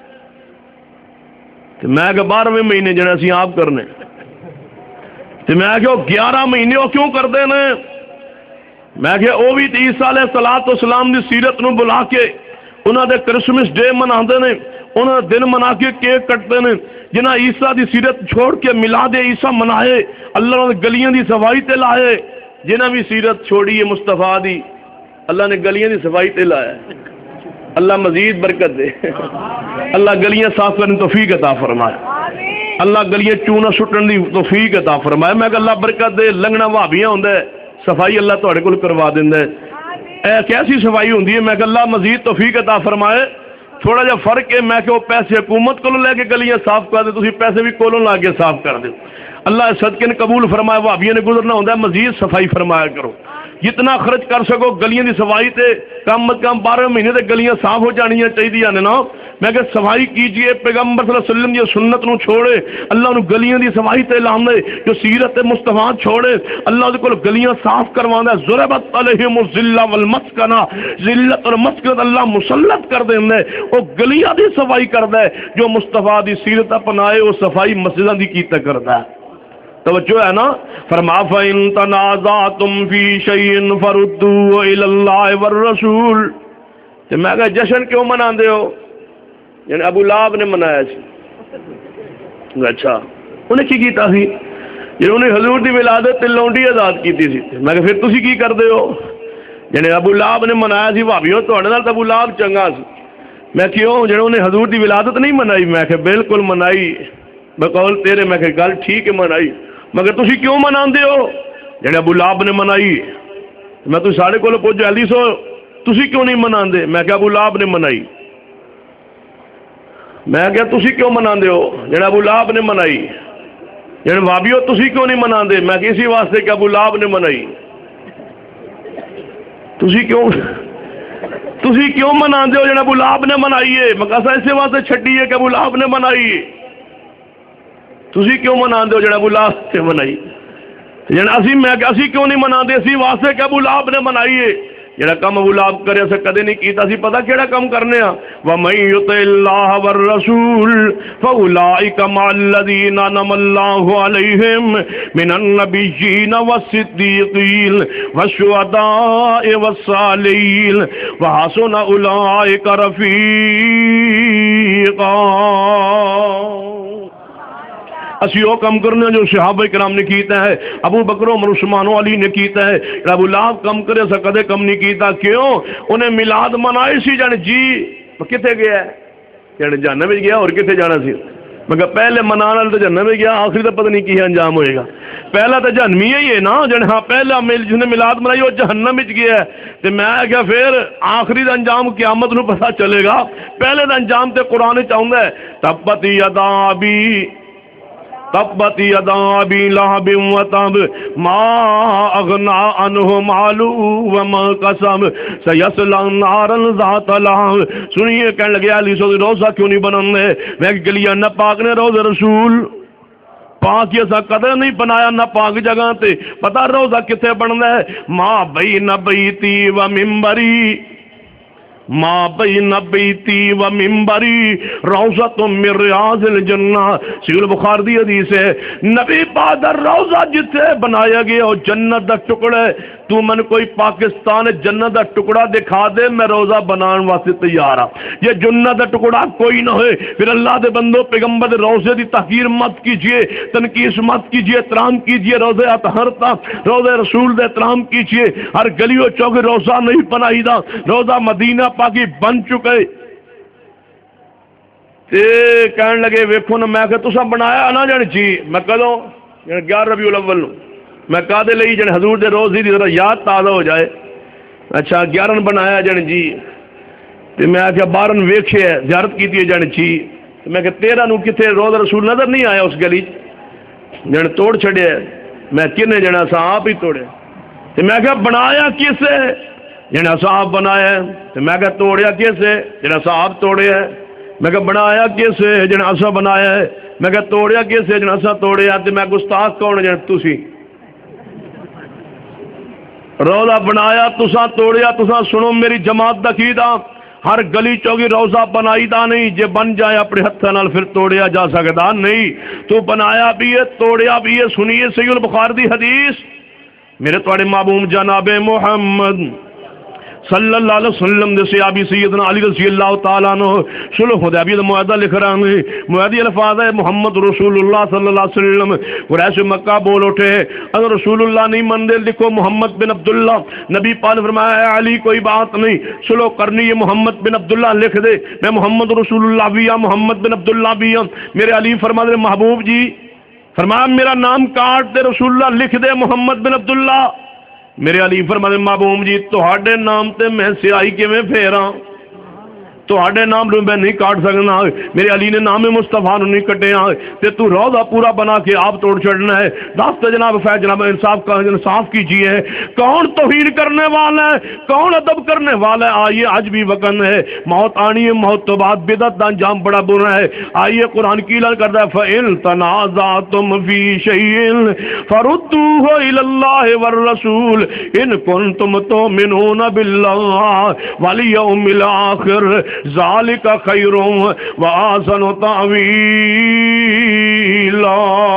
تو میں کہ 12ویں مہینے جڑے اسی آپ کرنے، تو میں کہ وہ 11 مہینے وہ کیوں کرتے ہیں؟ میں کہ وہ بھی عیسیٰ علیہ السلام دی سیرت نو بلا کے انہوں دے کرسمس ڈے مناتے ہیں، انہوں نے دن منا کے کیک کٹتے ہیں، جنہ عیسیٰ دی سیرت چھوڑ کے میلاد عیسیٰ منائے، اللہ نے گلیاں دی صفائی تے لائے، جنہ بھی سیرت چھوڑی ہے مصطفیٰ دی، اللہ نے گلیاں دی صفائی تے لائے۔ اللہ مزید برکت دے، اللہ گلیاں صاف کرنے توفیق عطا فرمائے، اللہ گلیاں چونا سٹن دی توفیق عطا فرمائے۔ میں کہ اللہ برکت دے، لنگنا بھابیاں ہوندا ہے، صفائی اللہ تواڈے کول کروا دیندا ہے۔ اے کیسی صفائی ہوندی ہے؟ میں کہ اللہ مزید توفیق عطا فرمائے۔ تھوڑا جا فرق ہے، میں کہ وہ پیسے حکومت کو لے کے گلیاں صاف کر دے، تسی پیسے بھی کولوں لا کے صاف کر دے۔ اللہ صدقے نے قبول فرمائے، وہابیوں نے گزرنا ہوتا ہے، مزید صفائی فرمایا کرو، جتنا خرچ کر سکو گلیاں دی صفائی تے کم از کم 12 مہینے تے گلیاں صاف ہو جانیاں چاہیے نے نا۔ میں کہ صفائی کیجئے، پیغمبر صلی اللہ علیہ وسلم کی سنت نو چھوڑے، اللہ نے گلیاں دی صفائی تے لاندے، جو سیرت مصطفیٰ چھوڑے، اللہ دے کول گلیاں صاف کرواندا ہے۔ ضربت علیہم الذلہ والمسکنہ، ذلت اور مسکنت اللہ مسلط کر دیندا ہے، او گلیاں دی صفائی کردا ہے۔ جو مصطفیٰ دی سیرت اپنائے وہ صفائی مسجداں دی کیتا کردا ہے۔ توجہ ہے نا؟ فرما فَإِن تَنَازَعْتُمْ فِي شَيْءٍ فَرُدُّوهُ إِلَى اللَّهِ وَالرَّسُولِ۔ تو میں کہا جشن کیوں مناندے ہو؟ یعنی ابو لہب نے منایا سی۔ اچھا انہیں کی کیتا سی؟ یعنی انہیں حضور دی ولادت تے لونڈی آزاد کیتی سی۔ میں کہا پھر تسی کی کردے ہو؟ یعنی ابو لہب نے منایا سی، بھابیوں تواڈے نال ابو لہب چنگا سی۔ میں کیوں؟ جڑے انہیں حضور دی ولادت نہیں منائی؟ میں کہ بالکل منائی، بقول تیرے۔ میں کہ گل ٹھیک ہے منائی، مگر تسی کیوں مناندے ہو؟ جڑے ابو لہب نے منائی، میں تو ساڑے کو پوچھ جلدی سو تسی کیوں نہیں مناندے؟ میں کہ ابو لہب نے منائی۔ میں کہ تسی کیوں مناندے ہو؟ جڑے ابو لہب نے منائی۔ جڑے وہابیو تسی کیوں نہیں مناندے؟ میں کہ اسی واسطے کہ ابو لہب نے منائی۔ تسی کیوں مناندے ہو؟ جڑے ابو لہب نے منائی ہے، میں کہ اسی واسطے چھڈی ہے کہ ابو لہب نے منائی۔ تسی کیوں مناندے ہو؟ جڑا ابو لہب نے منائی۔ میں کہ اسی کیوں نہیں مناندے؟ اسی واسطے کہ ابو لہب نے منائی ہے۔ جڑا کم ابو لہب کرے اسے کدے نہیں کیتا، سی پتہ کیڑا کم کرنے ہاں؟ وَمَن يُطِعِ اللَّهَ وَالرَّسُولَ فَأُولَٰئِكَ مَعَ الَّذِينَ أَنْعَمَ اللَّهُ عَلَيْهِم مِّنَ النَّبِيِّينَ وَالصِّدِّيقِينَ وَالشُّهَدَاءِ وَالصَّالِحِينَ وَحَسُنَ أُولَٰئِكَ رَفِيقًا۔ اسی وہ کم کرنے جو صحابہ کرام نے کیتا ہے، ابو بکر عمر عثمان و علی نے کیتا ہے۔ ابو لہب کم کرے اسا کدے کم نہیں کیتا۔ کیوں؟ انہیں میلاد منائے سی، جانے جی کتے گیا ہے؟ جانے جہنم میں گیا، اور کتے جانا سی؟ مگر پہلے منانا تو جہنم میں گیا، آخری تو پتہ نہیں کی انجام ہوئے گا۔ پہلا تو جہنمی ہی ہے نا، جانے ہاں پہلا جس نے میلاد منائی وہ جہنم میں گیا ہے۔ تو میں کیا پھر آخری دا انجام قیامت نو پتہ چلے گا، پہلے دا انجام تے قرآن چاہتا ہے تبت یدا ابی لہب وتب ما اغنی عنہ مالہ وما کسب سیصلی نارا ذات لہب۔ سنیے کہنے لگے علی سو روزہ کیوں نہیں بناندے؟ میں کہ گلیاں نہ پاک نے روزہ رسول پاک یہ سا قدر نہیں بنایا نہ پاک جگہ تے، پتہ روزہ کتے بننا ہے؟ ما بین بیتی و ممبری، ما بین بیتی و ممبری روضۃ من ریاض الجنہ۔ صحیح البخاری دی حدیث ہے، نبی پاک دا روضہ جتے بنایا گیا اور جنت دا ٹکڑا ہے، تو من کوئی پاکستان جنت دا ٹکڑا دکھا دے، میں روضہ بنان واسطے تیار ہاں۔ یہ جنت دا ٹکڑا کوئی نہ ہوئے، پھر اللہ دے بندو پیغمبر دے روضے دی تحقیر مت کیجئے، تنقیص مت کیجئے، احترام کیجئے روضے اطہر تا، روضے رسول دے احترام کیجئے۔ ہر گلی و چوک روضہ نہیں بنائی دا، روضہ مدینہ پاکی بن چکے۔ تے کہنے لگے ویکھو نا، میں کہ تساں بنایا نہ جان جی، میں کدوں 11 ربیع الاول نو، میں کادے لئی جن حضور دے روزی دی ذرا یاد تازہ ہو جائے۔ اچھا 11 بنایا جن جی، تے میں آخیا 12 ویکھے زیارت کیتی ہے جن جی، میں کہ تیرا نو کتنے روضہ رسول نظر نہیں آیا اس گلی جن توڑ چھڑیا میں کنے جنا سا آپ ہی توڑے تو میں کہ بنایا کس ہے جنا سا آپ بنایا تو میں کہ توڑیا کس ہے جنا سا آپ توڑے ہے میں کہ بنایا کس ہے جنا سا بنایا ہے میں کہ توڑیا کس ہے جنا سا توڑیا تو میں گستاخ کون جن تسی روضہ بنایا تسا توڑیا تسا سنو میری جماعت دا عقیدہ ہر گلی چوکی روضہ بنائی دا نہیں جے بن جائے اپنے ہتھاں نال پھر توڑیا جا سکتا نہیں تو بنایا بھی ہے توڑیا بھی ہے سنیے صحیح البخاری دی حدیث میرے توڑے محبوب جناب محمد صلی اللہ علیہ وسلم دے صحابی سیدنا علی رضی اللہ تعالیٰ عنہ صلح حدیبیہ دا معاہدہ لکھ رہا ہے معاہدی الفاظ ہے محمد رسول اللہ صلی اللہ علیہ وسلم قریش مکہ بول اٹھے اگر رسول اللہ نہیں مندے لکھو محمد بن عبداللہ نبی پاک نے فرمایا اے علی کوئی بات نہیں صلح کرنی ہے محمد بن عبداللہ لکھ دے میں محمد رسول اللہ بھی ہوں محمد بن عبداللہ بھی ہوں میرے علی فرما دے محبوب جی فرمایا میرا نام کاٹ دے رسول اللہ لکھ دے محمد بن عبداللہ میرے علی فرماتے محبوب جی تہاڈے نام تے میں سیاہی کیویں پھیراں تہاڈے نام لوں میں نہیں کاٹ سکنا میرے علی نے نام مصطفیٰ نہیں کٹیا تے تو روضہ پورا بنا کے آپ توڑ چھڑنا ہے دست جناب فیض جناب انصاف کا انصاف کیجیے کون توہین کرنے والا ہے کون ادب کرنے والا ہے آئیے آج بھی وقت ہے موت آنی ہے موت تو بعد بدعت دا انجام بڑا برا ہے آئیے قرآن کی اعلان کرتا ہے فَإِن تَنَازَعْتُمْ فِي شَيْءٍ فَرُدُّوهُ إِلَى اللَّهِ وَالرَّسُولِ إِن كُنتُمْ تُؤْمِنُونَ بِاللَّهِ وَالْيَوْمِ الْآخِرِ ذالک خیر و احسن تاویلا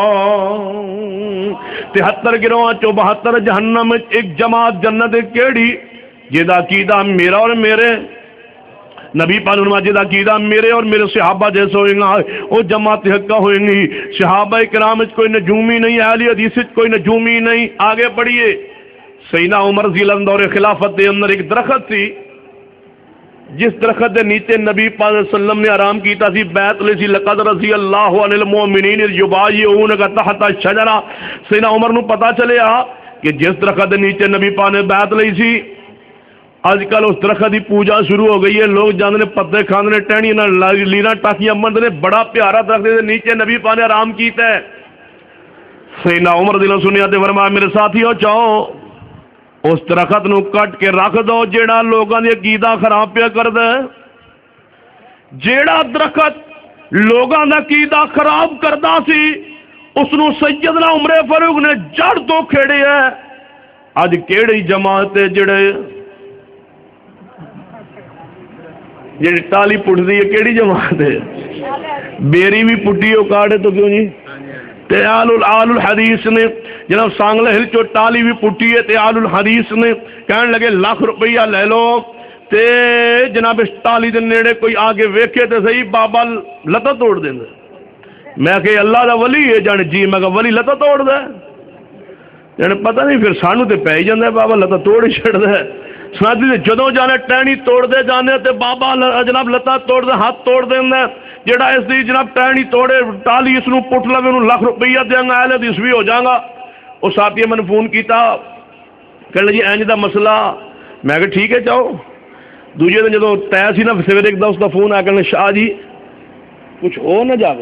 73 گروہ 72 جہنم ایک جماعت جنت کیڑی جدا عقیدہ میرا اور میرے نبی پاک نے جدا عقیدہ میرے اور میرے صحابہ جیسے ہوئیں گا وہ جماعت حقہ ہوئیں گی صحابہ کرام کوئی نجومی نہیں اہل حدیث کوئی نجومی نہیں آگے بڑھیے سیدنا عمر رضی اللہ عنہ دور خلافت دے اندر ایک درخت تھی جس درخت دے نیچے نبی پاک صلی اللہ علیہ وسلم نے آرام کیتا سی بیعت لی سی لقد رضی اللہ عن المؤمنین یبایعونک تحت الشجرہ سیدنا عمر نو پتا چلیا کہ جس درخت دے نیچے نبی پاک نے بیعت لی سی آج کل اس درخت دی پوجا شروع ہو گئی ہے لوگ جاندے نے پتے کھاندے نے ٹہنی نہ لینا ٹاکیاں مندے نے بڑا پیارا درخت دے نیچے نبی پاک نے آرام کیتا ہے سیدنا عمر رضی اللہ سنیا تے فرمایا میرے ساتھیو چاہو اس درخت نو کٹ کے رکھ دو جیڑا لوگاں دی عقیدہ خراب پیا کردا ہے جیڑا درخت لوگاں دا عقیدہ خراب کردا سی اس نو سیدنا عمر فاروق نے جڑ تو کھیڑیا ہے اج کیڑی جماعت جڑے ٹالی پٹدی ہے کیڑی جماعت ہے بیری بھی پٹی ہو کاڑے تو کیوں جی تے آل الحدیث نے جناب سانگلے ہل چو ٹالی بھی پٹی ہے تے آل الحدیث نے کہنے لگے لاکھ روپیہ لے لو تے جناب اس ٹالی دے نیڑے کوئی آگے ویکھے تے صحیح بابا لتا توڑ دیں میں کہ اللہ دا ولی ہے جانے جی میں کہ ولی لتا توڑ دے جانے پتہ نہیں پھر سانو تے پہ ہی جاندے بابا لتا توڑ ہی چھڑ دے سنادی دے جدوں جانے ٹہنی توڑ دے جانے تے بابا جناب لتا توڑ دے ہاتھ توڑ دیں دے جڑا اس دی جناب ٹہنی توڑے ٹالی اس نو پٹ لوے انہوں لاکھ روپیہ دیں گا اہل حدیث بھی ہو جائیں گا اس ساتھی میں نے فون کیتا کہنے جی اینج دا مسئلہ میں کہ ٹھیک ہے جاؤ دوجے دن جدو طے سی نا سویرے ایک دوست دا فون آیا کہنے شاہ جی کچھ ہو نہ جاوے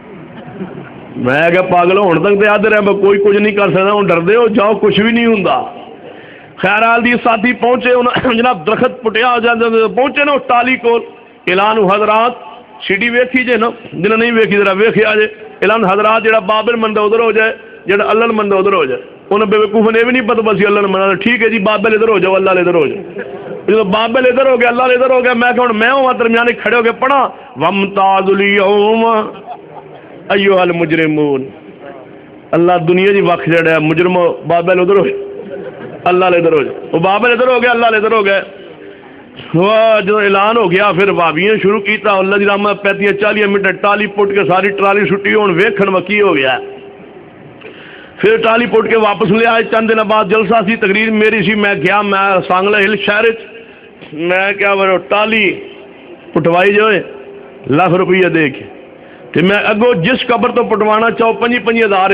میں کہ پاگل ہون تک تے یاد رہے میں کوئی کچھ نہیں کر سکتا ہوں ڈر دے ہو جاؤ کچھ بھی نہیں ہوندا خیرحال دی ساتھی پہنچے جناب درخت پٹیا پہنچے نا ٹالی کو اعلان حضرات سیڈی ویکھی جے نا جنہیں نہیں ویکھی ذرا ویکھی آ جائے اعلان حضرات جڑا بابل مندہ ادھر ہو جائے جڑا اللہ مندہ ادھر ہو جائے انہیں بے وقوف نے بھی نہیں پتہ بس اللہ مندہ ٹھیک ہے جی بابل ادھر ہو جاؤ اللہ ادھر ہو جائے جب بابل ادھر ہو گیا اللہ ادھر ہو گیا میں کہ میں ہوں درمیانے کھڑے ہو کے پڑھا وَامْتَازُ الْيَوْمَ أَيُّهَا الْمُجْرِمُونَ اللہ دنیا جی وقت جڑا ہے مجرم بابل ادھر ہو اللہ ادھر ہو جائے وہ بابل ادھر ہو گیا اللہ ادھر ہو گیا جو اعلان ہو گیا پھر بابیاں شروع کیتا اللہ دی رحمت پیتی 40 منٹ ٹالی پٹ کے ساری ٹرالی چھٹی ہون ویکھن وکی ہو گیا پھر ٹالی پٹ کے واپس لے آئے چند دن بعد جلسہ سی تقریر میری سی میں گیا میں سانگلہ ہل شہر میں کیا وہ ٹالی پٹوائی جو ہے لاکھ روپیہ دے کے کہ میں اگو جس قبر تو پٹوانا چاہو 5,000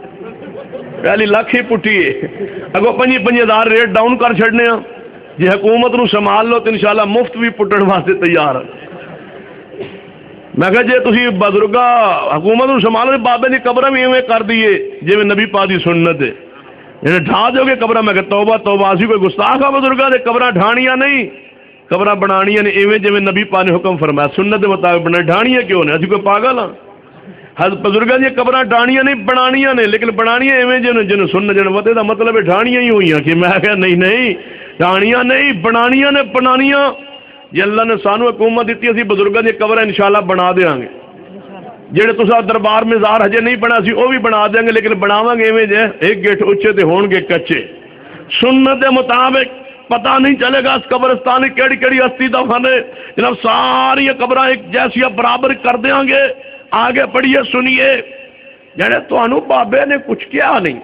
پہلی لاکھ ہی پٹی ہے اگو 5,000 ریٹ ڈاؤن کر چھڑنے ہیں جی حکومت نو سنبھال لو تو انشاءاللہ مفت بھی پٹن واسطے تیار ہے میں کہا جی تسی بزرگا حکومت نو سنبھالو بابے دی قبر بھی ایویں کر دیے جی نبی پاک دی سنت ہے یعنی ڈھا دو گے قبر. میں کہ توبہ توبہ اسی کوئی گستاخ آ بزرگاں دے قبر ڈھانیاں نہیں قبر بنانیاں نے ایویں جی نبی پاک نے حکم فرمایا سنت دے مطابق بنا ڈھانیاں کیوں نے اسی کوئی پاگل ہاں حضرت بزرگاں دی قبر ڈھانیاں نہیں بنانیاں نے لیکن بنانیاں ایویں جن سنت جن وتے دا مطلب ہے ڈھانیاں ہی ہوئیاں کہ میں کہا نہیں ڈھانیاں نہیں بنانیاں نے بنانیاں. جی اللہ نے سانو حکومت دیتی اسی بزرگاں دی قبر انشاءاللہ بنا دیاں گے جڑے تسا دربار مزار ہجے نہیں بنا سی وہ بھی بنا دیں گے لیکن بناواں گے ایویں جے ایک گیٹ اچے تے ہون گے کچے سنت دے مطابق. پتہ نہیں چلے گا اس قبرستان کیڑی کیڑی ہستی دفن ہے جناب ساری قبراں ایک جیسی برابر کر دیاں گے. آگے پڑھیے سنیے جڑے تانوں بابے نے کچھ کیا نہیں.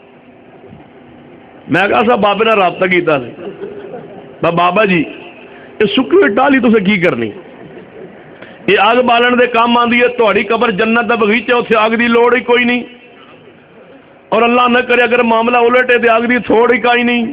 میں کہا سا بابے نے رابطہ کیتا سی بابا جی یہ سکی ہوئی ٹالی تسے کی کرنی یہ اگ بالن دے کام آندی ہے تہاڈی قبر جنت دا بغیچہ اتنے اگ دی لوڑ ہی کوئی نہیں اور اللہ نہ کرے اگر معاملہ الٹے تے اگ دی تھوڑ ہی کائی نہیں.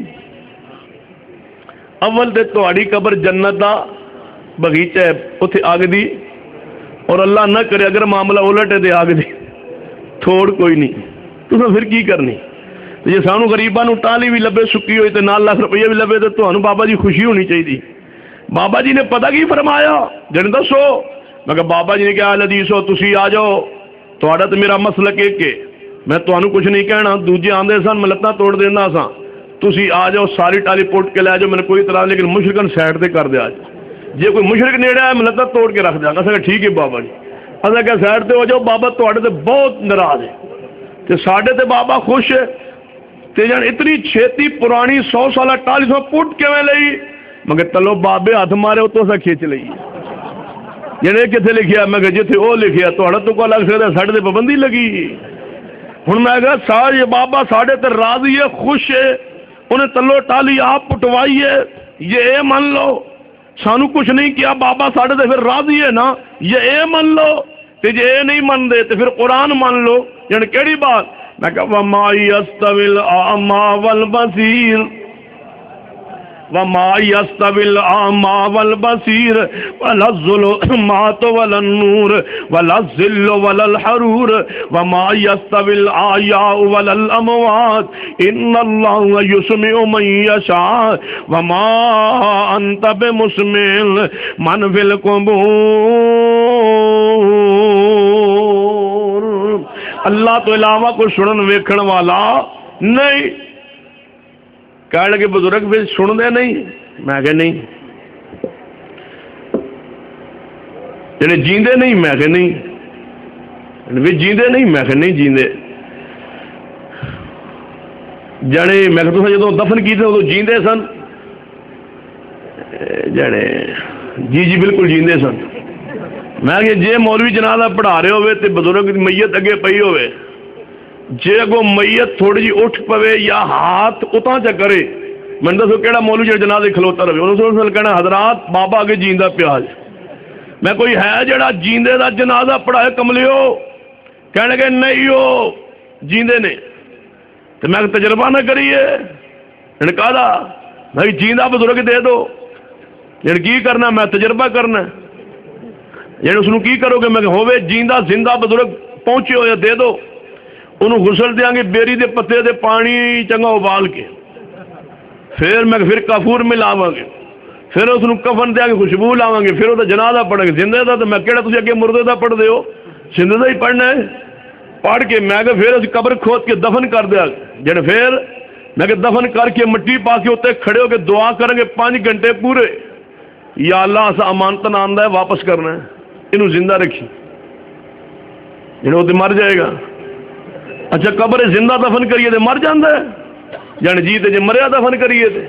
اول تے تہاڈی قبر جنت دا بغیچہ ہے اتنے اگ دی اور اللہ نہ کرے اگر معاملہ الٹے تے اگ دی تھوڑ کوئی نہیں تساں پھر کی کرنی. جی سانو غریباں نو ٹالی بھی لبے سکی ہوئی تے 9 لاکھ روپیہ بھی لبے تے تانوں بابا جی خوشی ہونی چاہیے. بابا جی نے پتہ کی فرمایا جن دسو میں کہ بابا جی نے کہا حدیث ہو تسی آ جاؤ تہاڈا تے میرا مسلک ایک ہے میں تانوں کچھ نہیں کہنا دوجے آندے سن میں لتاں توڑ دینا سا تسی آ جاؤ ساری ٹالی پٹ کے لے جاؤ میں کوئی طرح لیکن مشرکن سائڈ تے کر دیا جی کوئی مشرک نیڑے آیا میں لتاں توڑ کے رکھ دیا گا. ٹھیک ہے بابا جی اصل کہ سائڈ تے ہو جاؤ بابا تہاڈے تے بہت ناراض ہے تے ساڈے تے بابا خوش ہے تے جان اتنی چھیتی پرانی 100 سالہ ٹالی سو پٹ کیویں لئی مگر چلو بابے ہاتھ مارے تو اسا کھچ لئی جنے کتنے لکھیا میں کہ جتھے وہ لکھیا تہاڈا تو کو لگ سکدا ساڈے تے پابندی لگی. ہن میں کہا سارے بابا ساڈے تے راضی ہے خوش ہے انہیں تلو ٹالی آپ پٹوائی ہے یہ اے مان لو سانو کچھ نہیں کیا بابا ساڈے تے پھر راضی ہے نا یہ اے مان لو تے جے اے نہیں مان دے تے پھر قرآن مان لو یعنی کیڑی بات. میں کہا وما یستوی الاعمی والبصیر وما یستوی الاعمی والبصیر ولا الظلمات ولا النور ولا الظل ولا الحرور وما یستوی الاحیاء ولا الاموات ان اللہ یسمع من یشاء وما انت بمسمع من فی القبور. اللہ تو علاوہ کوئی سنن ویکھن والا نہیں. کہنے لگے بزرگ بھی سن دے نہیں میں کہ نہیں یعنی جیندے نہیں میں کہ نہیں بھی جیندے نہیں میں کہ نہیں جیندے جانے میں کہ تساں جدوں دفن کیتے ادوں جیندے سن جانے جی بالکل جیندے سن. میں کہ جے مولوی جنازہ پڑھا رہے ہوئے تے بزرگ دی میت اگے پئی ہوئے جے اگوں میت تھوڑی جی اٹھ پوے یا ہاتھ اتاں چا کرے میں دسو کیڑا مولوی جڑا جنازے کھلوتا رہے انہوں نے کہنا حضرات بابا اگے جیندا پیا میں کوئی ہے جڑا جیندے دا جنازہ پڑھائے کملیو کہنے کہ نہیں ہو جیندے نے تو میں تجربہ نہ کریے نے کہا میں جیندا بزرگ دے دو جن کی کرنا میں تجربہ کرنا جن اس کی کرو گے میں ہوے جیندا زندہ بزرگ پہنچے ہو یا دے دو انہوں غسل دیاں گے بیری دے پتے دے پانی چنگا ابال کے پھر میں پھر کافور ملاواں گے پھر اس کو کفن دیاں گے خوشبو لاواں گے پھر وہ جنازہ پڑھیں گے زندے دا تو میں کہڑا تسی اگے مردے دا پڑھ دے ہو زندے دا ہی پڑھنا ہے پڑھ کے میں کہ پھر اس قبر کھود کے دفن کر دیا جن پھر میں کہ دفن کر کے مٹی پا کے اتنے کھڑے ہو کے دعا کریں گے 5 گھنٹے پورے یا اللہ اسا امانتن آندا ہے واپس کرنا ہے انہوں زندہ رکھی جنہوں تو مر جائے گا. اچھا قبر زندہ دفن کریے تو مر جاندہ ہے جان جی تے جے مریا دفن کریے تے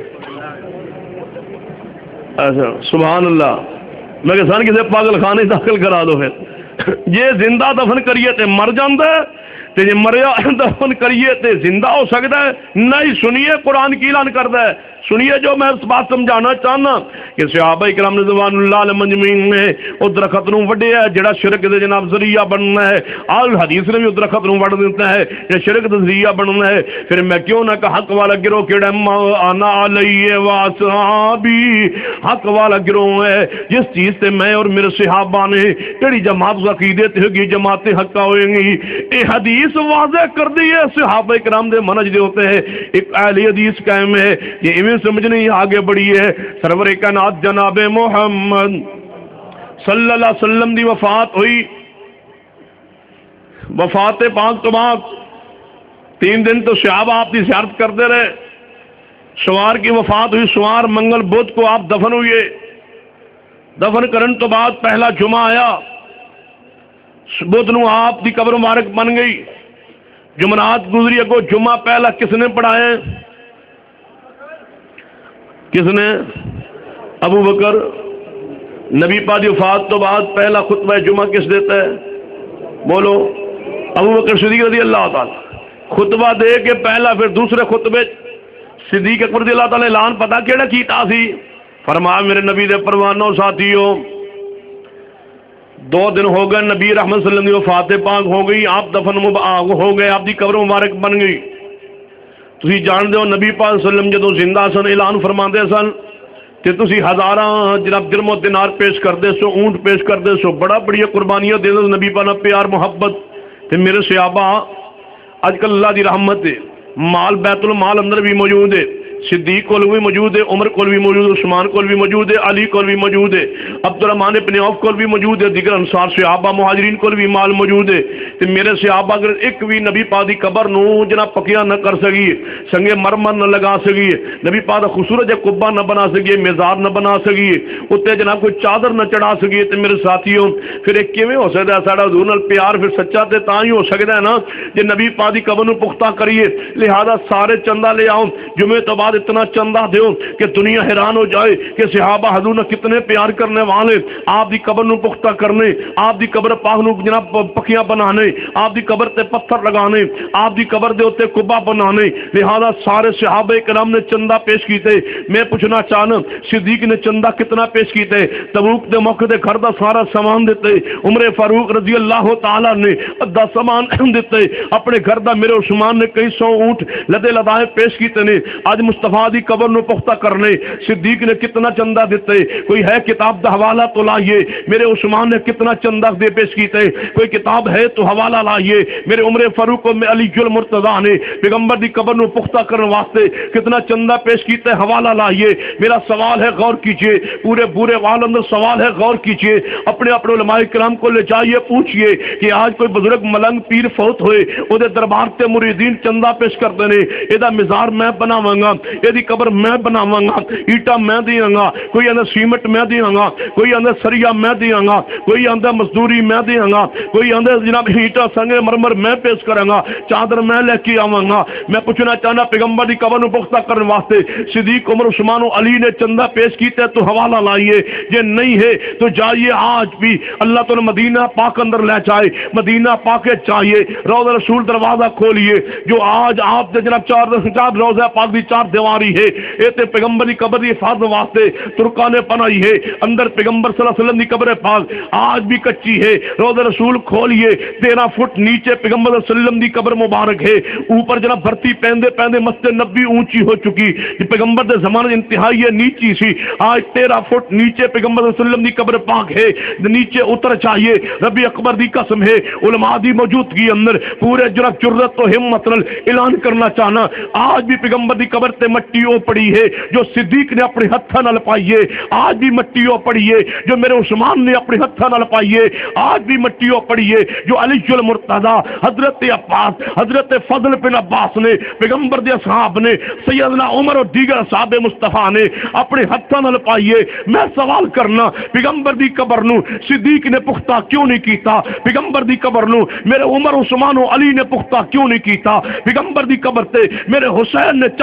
اچھا سبحان اللہ میں کہ سن کسے پاگل خانے داخل کرا دو پھر جے زندہ دفن کریے تے مر جاندہ ہے تے جے مریا دفن کریے تے زندہ ہو سکتا ہے نہیں. سنیے قرآن کی اعلان کرتا ہے سنیے جو میں اس بات سمجھانا چاہنا کہ صحابہ کرام رضوان اللہ علیہ مجمعین نے وہ درخت نوں وڈے ہے جڑا شرک دے جناب ذریعہ بننا ہے، آل حدیث نے بھی وہ درخت نوں وڈ دیتا ہے کہ شرک دا ذریعہ بننا ہے، پھر میں کیوں نہ کہ حق والا گروہ کیڑا انا علیہ واصحابی، حق والا گروہ ہے جس چیز سے میں اور میرے صحابہ نے کیڑی جماعت عقیدت ہوگی، جماعت حق ہوئیں گی، اے حدیث واضح کر دی ہے صحابہ کرام دے منہج دے ہوتے ہیں، ایک اہل حدیث قائم ہے، یہ ایویں سمجھ نہیں آگے بڑھی ہے۔ سرور کائنات جناب محمد صلی اللہ علیہ وسلم دی وفات ہوئی، وفات پاک تو بعد 3 دن تو صحابہ آپ کی زیارت کرتے رہے، سوار کی وفات ہوئی، سوار منگل بدھ کو آپ دفن ہوئے، دفن کرن تو بعد پہلا جمعہ آیا، بدھ نو آپ دی قبر مبارک بن گئی، جمعرات گزری، اگو جمعہ پہلا کس نے پڑھائے؟ کس نے؟ ابو بکر۔ نبی پاک دی وفات تو بعد پہلا خطبہ جمعہ کس دیتا ہے؟ بولو، ابو بکر صدیق رضی اللہ تعالی خطبہ دے کے پہلا، پھر دوسرے خطبے صدیق اکبر رضی اللہ تعالی اعلان پتا کیڑا کیتا سی؟ فرمایا میرے نبی دے پروانوں ساتھیوں 2 دن ہو گئے نبی رحمت صلی اللہ علیہ وسلم دی وفات پاک ہو گئی، آپ دفن ہو گئے، آپ دی قبر مبارک بن گئی۔ تسی جان دو نبی پاک صلی اللہ علیہ وسلم جدوں زندہ سن اعلان فرماندے سن تے تسی ہزاراں جناب درم و دینار پیش کردے سو، اونٹ پیش کردے سو، بڑا بڑی قربانیاں دے دو نبی پاک نال پیار محبت۔ تے میرے صحابہ اج کل اللہ دی رحمت ہے، مال بیت المال اندر بھی موجود ہے، صدیق کول بھی موجود ہے، عمر کول بھی موجود ہے، عثمان کول بھی موجود ہے، علی کول بھی موجود ہے، عبد الرحمن بن عوف کول بھی موجود ہے، دیگر انصار صحابہ مہاجرین کول بھی مال موجود ہے۔ تے میرے صحابہ اگر ایک بھی نبی پاک دی قبر نو جناب پکیا نہ کر سکی، سنگے مرمر نہ لگا سکی، نبی پاک دا خوبصورت جے قبہ نہ بنا سکی، مزار نہ بنا سکی، اوتے جناب کوئی چادر نہ چڑھا سکی، تے میرے ساتھیوں پھر ایک کیویں ہو سکدا ہے؟ ساڈا حضور نال پیار پھر سچا تے تاں ہی ہو سکدا ہے نا جے نبی پاک دی قبر نو پختہ کریے۔ لہذا سارے چندہ لے آؤ، جمعے تو بعد اتنا چندہ دیو کہ دنیا حیران ہو جائے کہ صحابہ حضور نے کتنے پیار کرنے والے، آپ دی قبر نو پختہ کرنے، آپ دی قبر پاک نو جناب پکیاں بنانے، آپ دی قبر تے پتھر لگانے، آپ دی قبر دے اوتے قبہ بنانے۔ لہذا سارے صحابہ کرام نے چندہ پیش کیتے۔ میں پوچھنا چاہنا صدیق نے چندہ کتنا پیش کیتے؟ تبوک دے موقع تے گھر دا سارا سامان دیتے، عمر فاروق رضی اللہ تعالی نے ادھا سامان دیتے، اپنے گھر دا میرے عثمان نے کئی 100 اونٹ لدے لدائے پیش کیتے نے۔ اج مصطفیٰ دی قبر نو پختہ کرنے صدیق نے کتنا چندہ دیتے؟ کوئی ہے کتاب دا حوالہ تو لائیے، میرے عثمان نے کتنا چندہ دے پیش کیتے؟ کوئی کتاب ہے تو حوالہ لائیے، میرے عمر فاروق و علی المرتضیٰ نے پیغمبر دی قبر نو پختہ کرنے واسطے کتنا چندہ پیش کیتے؟ حوالہ لائیے۔ میرا سوال ہے غور کیجئے، پورے بورے عالم دا سوال ہے غور کیجئے، اپنے اپنے علماء کرام کو لے جائیے، پوچھئے کہ آج کوئی بزرگ ملنگ پیر فوت ہوئے، او دے دربار تے مریدین چندہ پیش کرتے نے، ایدہ مزار میں بناواں گا، ایدی قبر میں بناواں گا، ایٹا میں دیاں گا، کوئی اندر سیمٹ میں دیاں گا، کوئی اندر سریا میں دیاں گا، کوئی اندر مزدوری میں دیاں گا، کوئی اندر جناب ایٹا سنگے مرمر میں پیش کروں گا، چادر میں لے کے آواں گا۔ میں پوچھنا چاہنا پیغمبر دی قبر نو پختہ کرنے واسطے صدیق عمر عثمان و علی نے چندہ پیش کیتے تو حوالہ لائیے، جے نہیں ہے تو جائیے آج بھی اللہ تعالی مدینہ پاک اندر لے جائے، مدینہ پاک چاہیے، روضہ رسول دروازہ کھولیے، جو آج آپ دے جناب چار روضہ پاک دی 4 دیواری ہے، اے تے پیغمبر دی قبر دی حفاظت واسطے ترکاں نے بنائی ہے، اندر پیغمبر صلی اللہ علیہ وسلم دی قبر پاک آج بھی کچی ہے، روضہ رسول کھولیے 13 فٹ نیچے پیغمبر صلی اللہ علیہ وسلم دی قبر مبارک ہے، اوپر جناب بھرتی پہندے پہندے مسجد نبی اونچی ہو چکی، یہ پیغمبر دے زمانے انتہائی نیچی سی، آج 13 فٹ نیچے پیغمبر صلی اللہ علیہ وسلم دی قبر پاک ہے، نیچے اتر چاہیے، ربی اکبر دی قسم ہے، علماء دی موجودگی اندر پورے جناب جرت و ہمت نال اعلان کرنا چاہنا آج بھی پیغمبر دی قبر تے مٹی او پڑی ہے جو صدیق نے اپنے ہتھاں نال پائی ہے، آج بھی مٹی او پڑی ہے جو میرے عثمان نے اپنے ہتھاں نال پائی ہے، آج بھی مٹی او پڑی ہے جو علی المرتضیٰ، حضرت عباس، حضرت فضل بن عباس نے، پیغمبر دے اصحاب نے، سیدنا عمر اور دیگر اصحاب مصطفیٰ نے اپنے ہتھاں نال پائی ہے۔ میں سوال کرنا پیغمبر دی قبر نو صدیق نے پختہ کیوں نہیں کیتا؟ پیغمبر دی قبر نو میرے عمر عثمان و علی نے پختہ کیوں نہیں کیتا؟ پیغمبر دی قبر تے میرے حسین نے چادر کیوں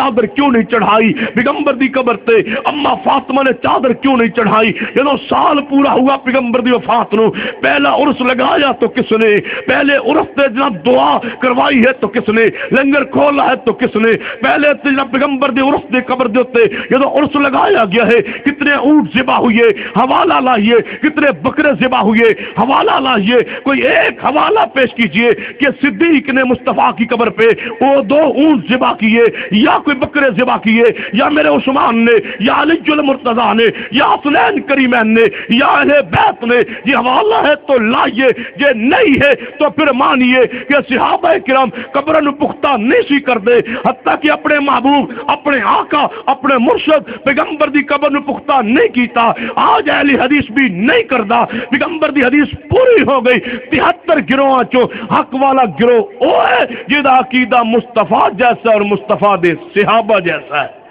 کیوں نہیں چڑھائی پیغمبر دی قبر تے؟ اما فاطمہ نے چادر کیوں نہیں چڑھائی؟ جدوں سال پورا ہوا پیغمبر دی وفات نو، پہلا عرس لگایا تو کس نے؟ پہلے عرس تے جناب دعا کروائی ہے تو کس نے؟ لنگر کھولا ہے تو کس نے؟ پہلے جناب پیغمبر دی عرس دی قبر دے اوتے جدوں عرس لگایا گیا ہے کتنے اونٹ ذبح ہوئے حوالہ لائیے، کتنے بکرے ذبح ہوئے حوالہ لائیے، کوئی ایک حوالہ پیش کیجئے کہ صدیق نے مصطفیٰ کی قبر پہ وہ 2 اونٹ ذبح کیے یا کوئی بکرے ذبح کیے یا میرے عثمان نے یا علی المرتضیٰ نے یا حسنین کریمین نے یا اہل بیت نے؟ یہ حوالہ ہے تو لائیے، یہ نہیں ہے تو پھر مانیے کہ صحابہ کرام قبر نو پختہ نہیں سی کر دے، حتیٰ کہ اپنے محبوب اپنے آقا اپنے مرشد پیغمبر دی قبر نو پختہ نہیں کیتا۔ آج اہل حدیث بھی نہیں کردا، پیغمبر دی حدیث پوری ہو گئی۔ 73 گروہاں چو حق والا گروہ او ہے جدا عقیدہ مصطفیٰ جیسا اور مصطفیٰ دے صحابہ جیسا ہے۔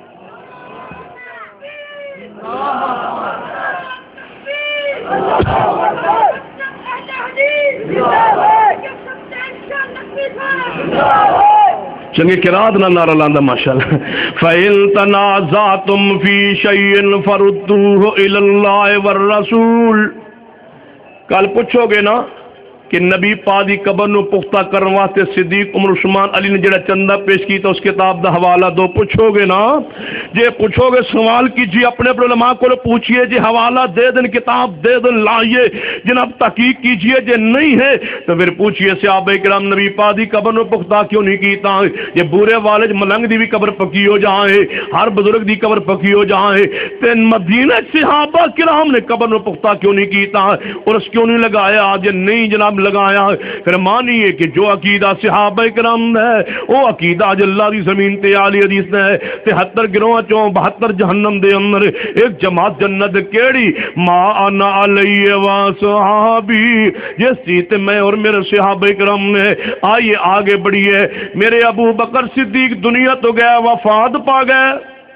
چنگے قرات نہ نعرہ لاندا ماشاءاللہ۔ فَإِن تَنَازَعْتُمْ فِي شَيْءٍ فَرُدُّوهُ إِلَى اللَّهِ وَالرَّسُولِ۔ کل پوچھو گے نا کہ نبی پاک دی قبر نو پختہ کرن واسطے صدیق عمر عثمان علی نے جڑا چندہ پیش کیتا اس کتاب دا حوالہ دو، پوچھو گے نا؟ جے پوچھو گے سوال کیجیے اپنے علماء کو پوچھئے، جے حوالہ دے دن کتاب دے دن لائیے جناب تحقیق کیجیے، جے نہیں ہے تو پھر پوچھئے صحابہ کرام نبی پاک دی قبر نو پختہ کیوں نہیں کیتا؟ یہ بورے والد ملنگ دی بھی قبر پکی ہو جائے، ہر بزرگ دی قبر پکی ہو جائے، تے مدینہ صحابہ کرام نے قبر نو پختہ کیوں نہیں کیتا اور اس کیوں نہیں لگایا؟ آج نہیں جناب لگایا۔ پھر مانیے کہ جو عقیدہ صحابہ کرام ہے وہ عقیدہ اج اللہ دی زمین تے عالی حدیث ہے۔ 73 گروہ چوں 72 جہنم دے اندر ایک جماعت جنت کیڑی؟ ما انا علیہ و صحابی، جس چیز میں اور میرے صحابہ کرام نے۔ آئیے آگے بڑھیے۔ میرے ابو بکر صدیق دنیا تو گیا، وفات پا گئے۔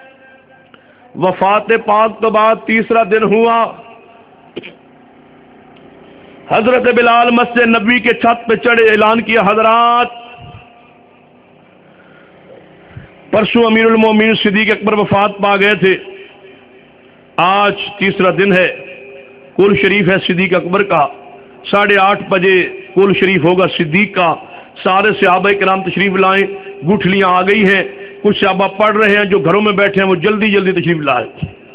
وفات پاک تو بعد تیسرا دن ہوا، حضرت بلال مسجد نبوی کے چھت پہ چڑھے، اعلان کیا حضرات پرسوں امیر المومنین صدیق اکبر وفات پا گئے تھے، آج تیسرا دن ہے، کل شریف ہے صدیق اکبر کا، 8:30 بجے کل شریف ہوگا صدیق کا۔ سارے صحابہ کرام تشریف لائیں، گٹھلیاں آ گئی ہیں، کچھ صحابہ پڑھ رہے ہیں جو گھروں میں بیٹھے ہیں وہ جلدی جلدی تشریف لائیں۔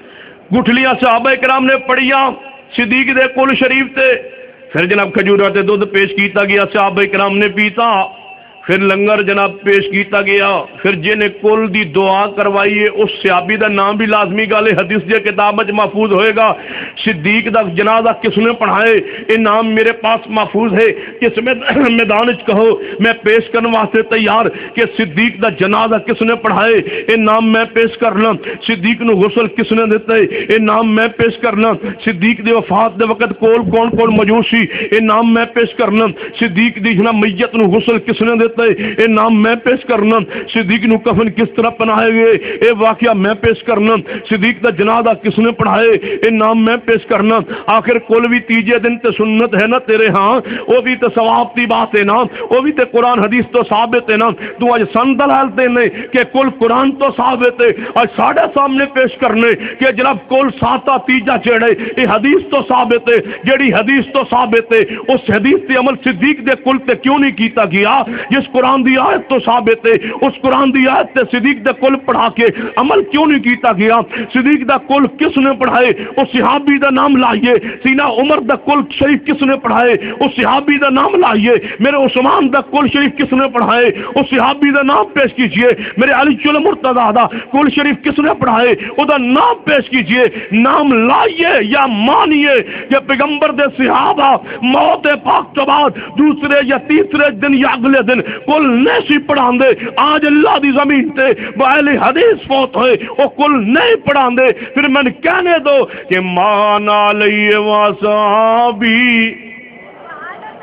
گٹھلیاں صحابہ کرام نے پڑھیاں صدیق دے کل شریف تے، پھر جناب کھجورا تے دودھ پیش کیتا گیا، صحابہ کرام نے پیتا، پھر لنگر جناب پیش کیتا گیا، پھر جنہیں کل دی دعا کروائیے اس صحابی دا نام بھی لازمی گالے حدیث دی کتاب وچ محفوظ ہوئے گا۔ صدیق دا جنازہ کس نے پڑھائے یہ نام میرے پاس محفوظ ہے، کس میدان وچ کہو میں پیش کرنے واسطے تیار کہ صدیق دا جنازہ کس نے پڑھائے یہ نام میں پیش کرنا۔ صدیق نو غسل کس نے دیتے یہ نام میں پیش کرنا۔ صدیق دی وفات دے وقت کول کون کون موجود سی یہ نام میں پیش کرنا۔ صدیق دی جناب میت نو غسل کس نے دیتے اے نام میں پیش کرنا۔ صدیق نو کفن کس طرح پہنائے گئے اے واقعہ میں پیش کرنا۔ صدیق دا جنازہ کس نے پڑھائے اے نام میں پیش کرنا۔ آخر کل بھی تیجے دن تے سنت ہے نا تیرے ہاں، وہ بھی تے ثواب دی بات ہے نا، وہ بھی تے قرآن حدیث تو ثابت ہے نا۔ تو آج سن دلال دینے کہ کل قرآن تو ثابت ہے، آج ساڑھے سامنے پیش کرنے کہ جناب کل ساتا تیجا چڑھے یہ حدیث تو ثابت ہے۔ جیڑی حدیث تو ثابت ہے اس حدیث تے عمل صدیق دے کل تے کیوں نہیں کیتا گیا؟ جس قرآن دی آیت تو ثابت ہے اس قرآن دی آیت تے صدیق دا کل پڑھا کے عمل کیوں نہیں کیتا گیا؟ صدیق دا کل کس نے پڑھائے اس صحابی دا نام لائیے۔ سینہ عمر دا کل شریف کس نے پڑھائے اس صحابی دا نام لائیے۔ میرے عثمان دا کل شریف کس نے پڑھائے اس صحابی دا نام پیش کیجئے۔ میرے علی المرتضیٰ دا کل شریف کس نے پڑھائے او دا نام پیش کیجئے۔ نام لائیے یا مانیے کہ پیغمبر دے صحابہ موت پاک تو بعد دوسرے یا تیسرے دن یا اگلے دن کل نہیں سی پڑھان دے۔ آج اللہ دی زمین تے اہل حدیث فوت ہوئے وہ کل نہیں پڑھان دے۔ پھر میں کہنے دو کہ مانا علیہ و صحابی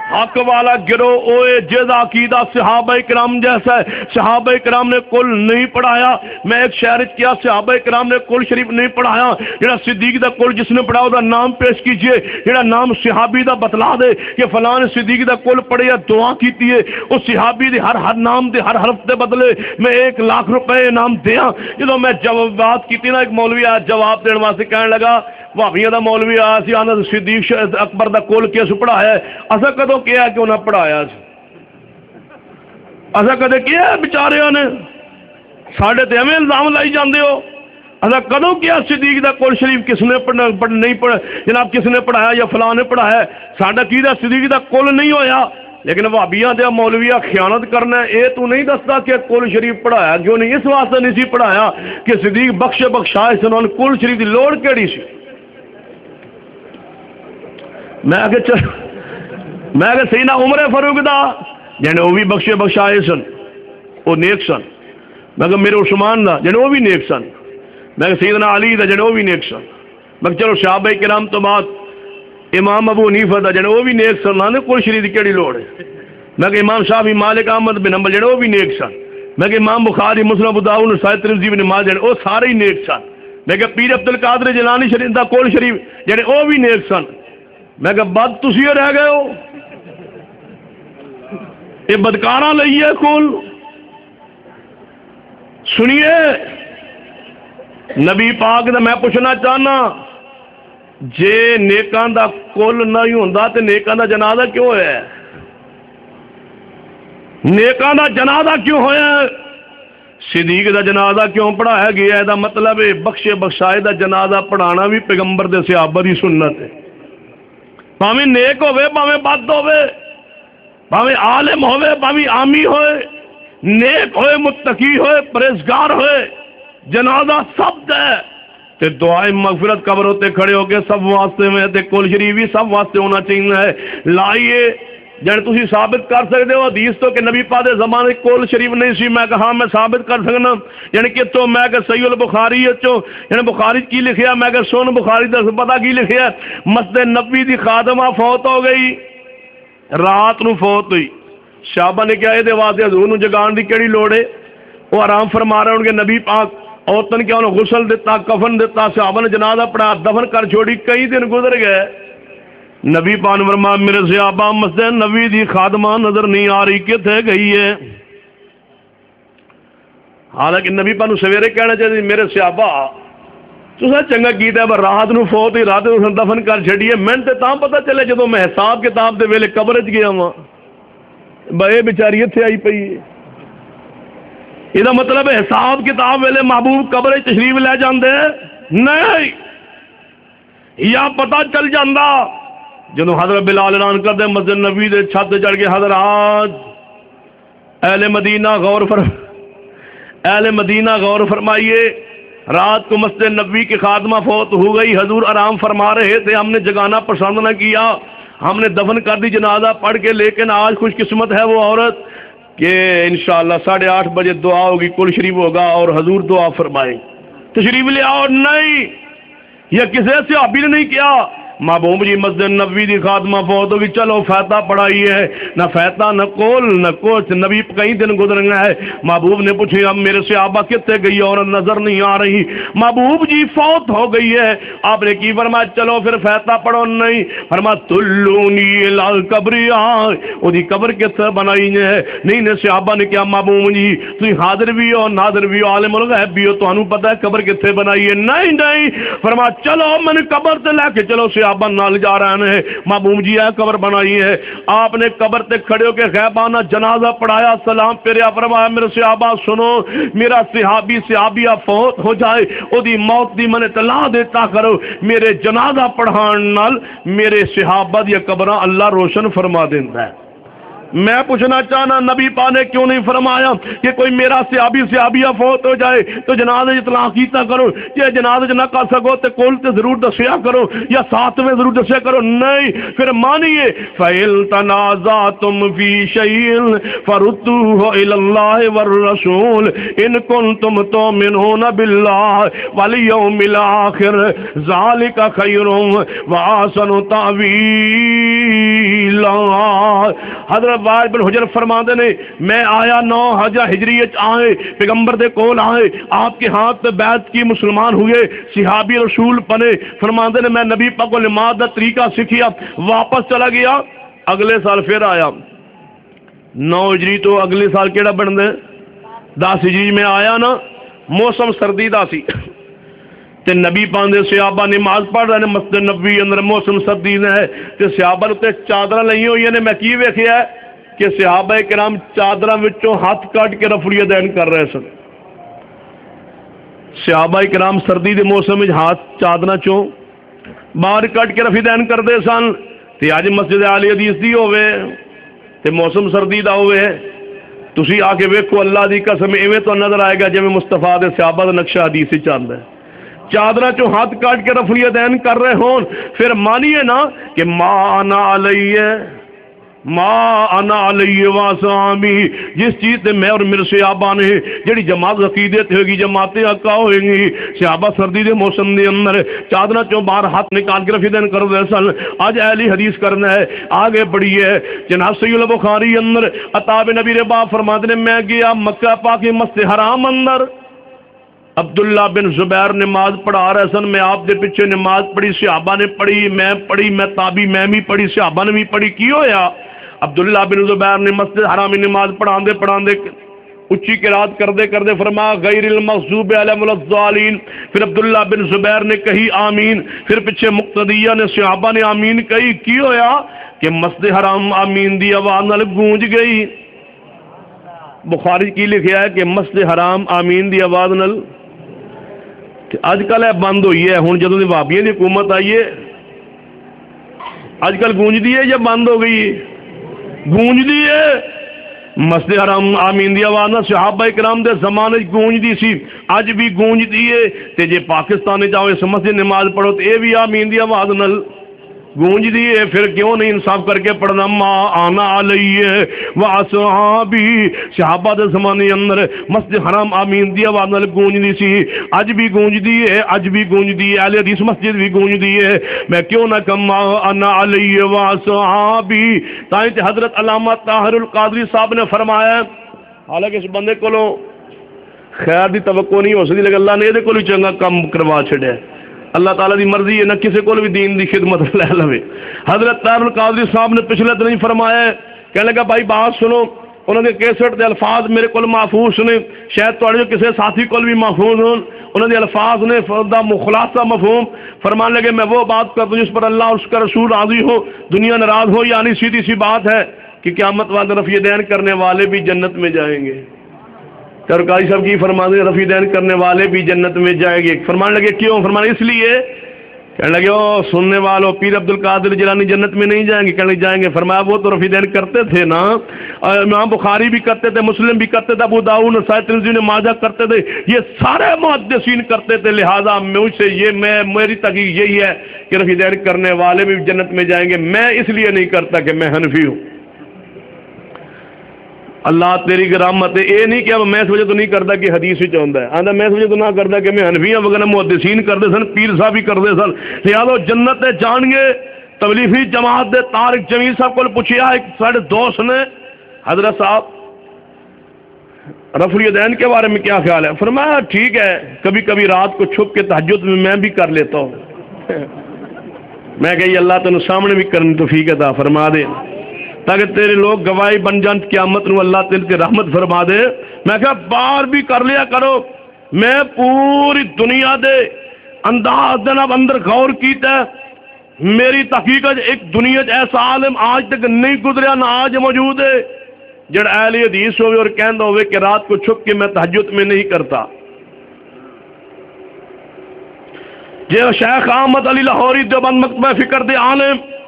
حق والا گروہ اوے جیدہ عقیدہ صحابہ کرام جیسا ہے. صحابہ کرام نے کل نہیں پڑھایا. میں ایک شہر کیا صحابہ کرام نے کل شریف نہیں پڑھایا. جڑا صدیق دا کل جس نے پڑھایا دا نام پیش کیجئے. جڑا نام صحابی دا بتلا دے کہ فلاں صدیق دا کل پڑھے یا دعا کیتی ہے اس صحابی دے ہر نام دے ہر حرف دے بدلے میں 1 لاکھ روپے انعام دیاں. جدوں میں جواب کیتی نا ایک مولوی آیا جواب دین واسطے کہنے لگا بھابیاں دا مولوی آیا سی آنا صدیق اکبر دا کول کیس پڑھایا ہے. اسا کدوں کیا کہ انہاں پڑھایا سی؟ اسا کدے کیا بیچاریاں نے ساڈے تے ایویں الزام لائی جاندے ہو. اسا کدوں کیا صدیق دا کول شریف کس نے نہیں پڑھ جناب کس نے پڑھایا یا فلاں نے پڑھایا ہے؟ ساڈا کیدا صدیق دا کول نہیں ہویا. لیکن بھابیاں دے مولویاں خیانت کرنا ہے. اے تو نہیں دستا کہ کول شریف پڑھایا کیوں نہیں؟ اس واسطے نہیں سی پڑھایا کہ صدیق بخشا اس نے کول شریف دی لوڑ کیڑی سی. میں کہ سیدنا عمر فاروق دا جنے وہ بھی بخشائے سن وہ نیک سن. میں کہ میرے عثمان دا جنے وہ بھی نیک سن. میں کہ سیدنا علی دا جنے وہ بھی نیک سن. میں کہ چلو صحابہ کرام تو بعد امام ابو حنیفہ دا جنے وہ بھی نیک سن. نہ کل شریف دی کیڑی لوڑ ہے. میں کہ امام شافعی مالک احمد بن حنبل جنے وہ بھی نیک سن. میں کہ امام بخاری مسلم ابو داؤد نسائی ترمذی بن ماجہ جنے وہ سارے ہی نیک سن. میں کہ پیر عبد القادر جیلانی شریف دا کل شریف جنے وہ بھی نیک سن. میں کہ بد تسی رہ گئے ہو یہ بدکاراں لئیے کول. سنیے نبی پاک دا میں پوچھنا چاہنا جے نیکاں دا کول نہیں ہوندا تے نیکاں دا جنازہ کیوں ہویا ہے؟ نیکاں دا جنازہ کیوں ہویا ہے؟ صدیق دا جنازہ کیوں پڑھایا گیا ہے؟ دا مطلب ہے بخشائے دا جنازہ پڑھانا بھی پیغمبر دے صحابہ دی سنت ہے. پاویں نیک ہوئے پاویں بد ہوئے پاویں عالم ہوئے پاویں عامی ہوئے نیک ہوئے متقی ہوئے پرہیزگار ہوئے جنازہ سب دے تے دعائے مغفرت قبر ہوتے کھڑے ہو کے سب واسطے میں تے کل شریف بھی سب واسطے ہونا چاہیے ہے. لائیے جن تسی ثابت کر سکتے ہو حدیث تو کہ نبی پاک دے زمانے کول شریف نہیں سی. میں کہا میں ثابت کر سکنا یعنی کہ تو میں کہ صحیح البخاری چو یعنی بخاری کی لکھیا. میں کہ سن بخاری دا پتہ کی لکھیا مسجد نبوی دی خادمہ فوت ہو گئی رات نو فوت ہوئی. صحابہ نے کہا اے دے واسطے حضور نو جگان دی کیڑی لوڑ ہے؟ وہ آرام فرما رہے ان کے نبی پاک عورتن کیا انہوں غسل دیتا کفن دیتا صحابہ نے جنازہ پڑھا دفن کر چھوڑی. کئی دن گزر گئے نبی پاک نے فرمایا میرے صحابہ مسجد نبی دی خادمہ نظر نہیں آ رہی کتے گئی ہے. حالانکہ نبی پاک نے سویرے کہنا چاہیے میرے صحابہ تسا چنگا کیتا ہے رات نو فوت ہی رات نو دفن کر چھڑیے. میں تے تاں پتہ چلے جدوں میں حساب کتاب دے ویلے قبر وچ گیا ہاں بے بیچاری اتنے آئی پئی ہے. یہ مطلب ہے حساب کتاب ویلے محبوب قبر تشریف لے جاندے نہیں یا پتہ چل جاندہ جنہوں حضرت بلال اعلان کر دے مسجد نبوی دے چھت چڑھ کے حضرات اہل مدینہ غور فرمائیے رات کو مسجد نبوی کی خاتمہ فوت ہو گئی. حضور آرام فرما رہے تھے ہم نے جگانا پسند نہ کیا ہم نے دفن کر دی جنازہ پڑھ کے. لیکن آج خوش قسمت ہے وہ عورت کہ انشاءاللہ 8:30 بجے دعا ہوگی کل شریف ہوگا اور حضور دعا فرمائیں تشریف لے آؤ. نہیں یہ کسی سے صحابی نے نہیں کیا. محبوب جی مسجد نبوی دی خاتمہ فوت ہوگی چلو فاتحہ پڑھائی ہے. نہ فاتحہ نہ کول نہ کچھ. نبی کئی دن گزر گئے ہے. محبوب نے پوچھا میرے صحابہ کتے گئی اور نظر نہیں آ رہی. محبوب جی فوت ہو گئی ہے. آپ نے کی فرمایا چلو پھر فاتحہ پڑھو. نہیں فرمایا تلونی لال قبری او دی قبر کتے بنائی ہے. نہیں نے صحابہ نے کیا محبوب جی تسی حاضر بھی ہو ناظر بھی ہو عالم الغیب بھی ہو تانوں پتہ ہے قبر کتے بنائی ہے؟ نہیں فرمایا چلو میں نے قبر تے لے کے چلو صحابہ نال جا رہے ہیں. محبوب جی ہے قبر بنائی ہے. آپ نے قبر تے کھڑے ہو کے غیبانہ جنازہ پڑھایا سلام پھیریا فرمایا میرے صحابہ سنو میرا صحابیہ فوت ہو جائے او دی موت دی من اطلاع دیتا کرو میرے جنازہ پڑھان نال میرے صحابہ دی قبراں اللہ روشن فرما دیندا ہے. میں پوچھنا چاہنا نبی پاک نے کیوں نہیں فرمایا کہ کوئی میرا صحابیہ فوت ہو جائے تو جنازے اطلاع کیتا کرو، یہ جنازے نہ کر سکو تے کول تے ضرور دسیا کرو یا ساتھ میں ضرور دسیا کرو، نہیں، پھر مانیے فَإِن تَنَازَعْتُمْ فِي شَيْءٍ فَرُدُّوهُ إِلَى اللَّهِ وَالرَّسُولِ إِن كُنتُمْ تُؤْمِنُونَ بِاللَّهِ وَالْيَوْمِ الْآخِرِ ذَلِكَ خَيْرٌ وَأَحْسَنُ تَأْوِيلًا۔ حضرت وائل بن حجر فرماندے نے میں آیا 9 ہجری آئے، پیغمبر دے کول آئے، آپ کے ہاتھ پہ بیعت کی، مسلمان ہوئے، صحابی رسول بنے، فرماندے نے میں نبی پاک کو نماز دا طریقہ سیکھیا، واپس چلا گیا، اگلے سال پھر آیا 9 ہجری تو اگلے سال کیڑا بن دے 10 ہجری میں آیا نا، موسم سردی دا سی تے نبی پاک دے صحابہ نماز پڑھ رہے نے مسجد نبوی اندر، موسم سردی نے ہے تے صحابہ تے چادراں لئی ہوئی نے، میں کی ویکھیا ہے کہ صحابہ کرام چادراں وچوں ہاتھ کٹ کے رفع الیدین کر رہے سن۔ صحابہ کرام سردی دے موسم وچ ہاتھ چادراں چوں باہر کٹ کے رفع الیدین کردے سن، تے اج مسجد اہل حدیث دی ہوے تے موسم سردی دا ہوے، تسی آ کے ویکھو اللہ دی قسم ایویں تو نظر آئے گا جویں مصطفیٰ دے صحابہ دا نقشہ حدیث وچ چلدا ہے، چادرہ چو ہاتھ کاٹ کے رفع الیدین کر رہے ہون، پھر مانیے نا کہ ما انا علیہ واصحابی، جس چیز تے میں اور میرے صحابہ نے جڑی جماعت عقیدت ہوگی، جماعتیں حقہ ہوئیں گی، صحابہ سردی دے موسم دے اندر چادرہ چو باہر ہاتھ نکال کے رفع الیدین کر رہے سن، آج اہل حدیث کرنا ہے، آگے بڑھیے جناب صحیح البخاری اندر عطا بن ابی رباح فرماتے ہیں میں گیا مکہ پاک مسجد حرام اندر، عبداللہ بن زبیر نماز پڑھا رہے سن، میں آپ دے پیچھے نماز پڑھی، صحابہ نے پڑھی، میں تابعی میں بھی پڑھی، صحابہ نے بھی پڑھی، کی ہویا عبداللہ بن زبیر نے مسجد حرامی نماز پڑھاندے اچھی قرات کردے فرمایا غیر المغضوب علیہم الضالین، پھر عبداللہ بن زبیر نے کہی آمین، پھر پیچھے مقتدیہ نے صحابہ نے آمین کہی، کی ہویا کہ مسجد حرام آمین دی آواز نال گونج گئی۔ بخاری کی لکھیا ہے کہ مسجد حرام آمین دی آواز نال اج کل بند ہوئی ہے، ہوں جدوں دی وہابیاں دی حکومت آئی ہے اج کل گونجدی ہے یا بند ہو گئی؟ گونجدی ہے۔ مسجد حرام آمین دی آواز نہ صحابہ کرام دے زمانے گونجدی سی، اج بھی گونجدی ہے، تے جے پاکستان جاؤ اس مسجد نماز پڑھو تے اے بھی آمین دی آواز نال گونجدی ہے، پھر کیوں نہیں انصاف کر کے پڑھنا ما انا علیہ واصحابی، صحابہ دے زمانے اندر مسجد حرام آمین دی آواز نال گونجدی سی، اج بھی گونجدی ہے، اہل حدیث مسجد بھی گونجدی ہے، میں کیوں نہ کہوں ما انا علیہ واصحابی۔ تائیں تے حضرت علامہ طاہر القادری صاحب نے فرمایا، حالانکہ اس بندے کولوں خیر دی توقع نہیں ہو سکتی لیکن اللہ نے یہ کوئی چنگا کام کروا چھڑیا، اللہ تعالیٰ دی مرضی ہے نہ کسی کو بھی دین دی خدمت لے لوے۔ حضرت طاہر القادری صاحب نے پچھلے دن فرمایا ہے، کہنے لگا بھائی بات سنو، انہوں نے کیسٹ دے الفاظ میرے کو محفوظ نے، شاید تھوڑے کسی ساتھی کو بھی محفوظ ہوں، انہوں نے الفاظ نے خلاصہ مفہوم فرمانے لگے میں وہ بات کرتا ہوں جس پر اللہ اور اس کا رسول راضی ہو، دنیا ناراض ہو، یعنی سیدھی سی بات ہے کہ قیامت والے رفع دین کرنے والے بھی جنت میں جائیں گے۔ ترکاری صاحب کی فرمانے رفع دین کرنے والے بھی جنت میں جائیں گے، فرمانے لگے کیوں؟ فرمانے اس لیے، کہنے لگے او سننے والوں پیر عبد القادر جیلانی جنت میں نہیں جائیں گے، کہنے لگے جائیں گے، فرمایا وہ تو رفع دین کرتے تھے نا، امام بخاری بھی کرتے تھے، مسلم بھی کرتے تھے، ابو داؤد نسائی ترمذی نے ماجہ کرتے تھے، یہ سارے محدثین کرتے تھے، لہذا مجھ سے میری تحقیق یہی ہے کہ رفع دین کرنے والے بھی جنت میں جائیں گے، میں اس لیے نہیں کرتا کہ میں حنفی ہوں۔ اللہ تیری کرامت ہے، یہ نہیں کہ میں اس وجہ تو نہیں کرتا کہ حدیث ہی چاہتا ہے، آندا میں اس وجہ تو نہ کرتا کہ میں حنفی ہوں، وغیرہ محدثین کرتے سن، پیر صاحب بھی کرتے سن، لہٰذا جنت جان گے۔ تبلیغی جماعت دے طارق جمیل صاحب کو پوچھیا، ایک ساڑھے دوست نے، حضرت صاحب رفع الیدین کے بارے میں کیا خیال ہے؟ فرمایا ٹھیک ہے، کبھی کبھی رات کو چھپ کے تہجد میں بھی کر لیتا ہوں۔ میں کہ اللہ تینوں سامنے بھی کرنے توفیق عطا فرما دے تاکہ تیرے لوگ گواہی بن جان، قیامت نو اللہ تیرے تے رحمت فرما دے۔ میں کہا بار بھی کر لیا کرو، میں پوری دنیا دے انداز دے نال اندر غور کیتا ہے، میری تحقیق ایک دنیا ایسا عالم آج تک نہیں گزریا نہ آج موجود ہے جڑا اہل حدیث ہوئے اور کہندا ہوئے کہ رات کو چھپ کے میں تہجد میں نہیں کرتا۔ جے شیخ احمد علی لاہوری دیوبند مکتبہ فکر دے عالم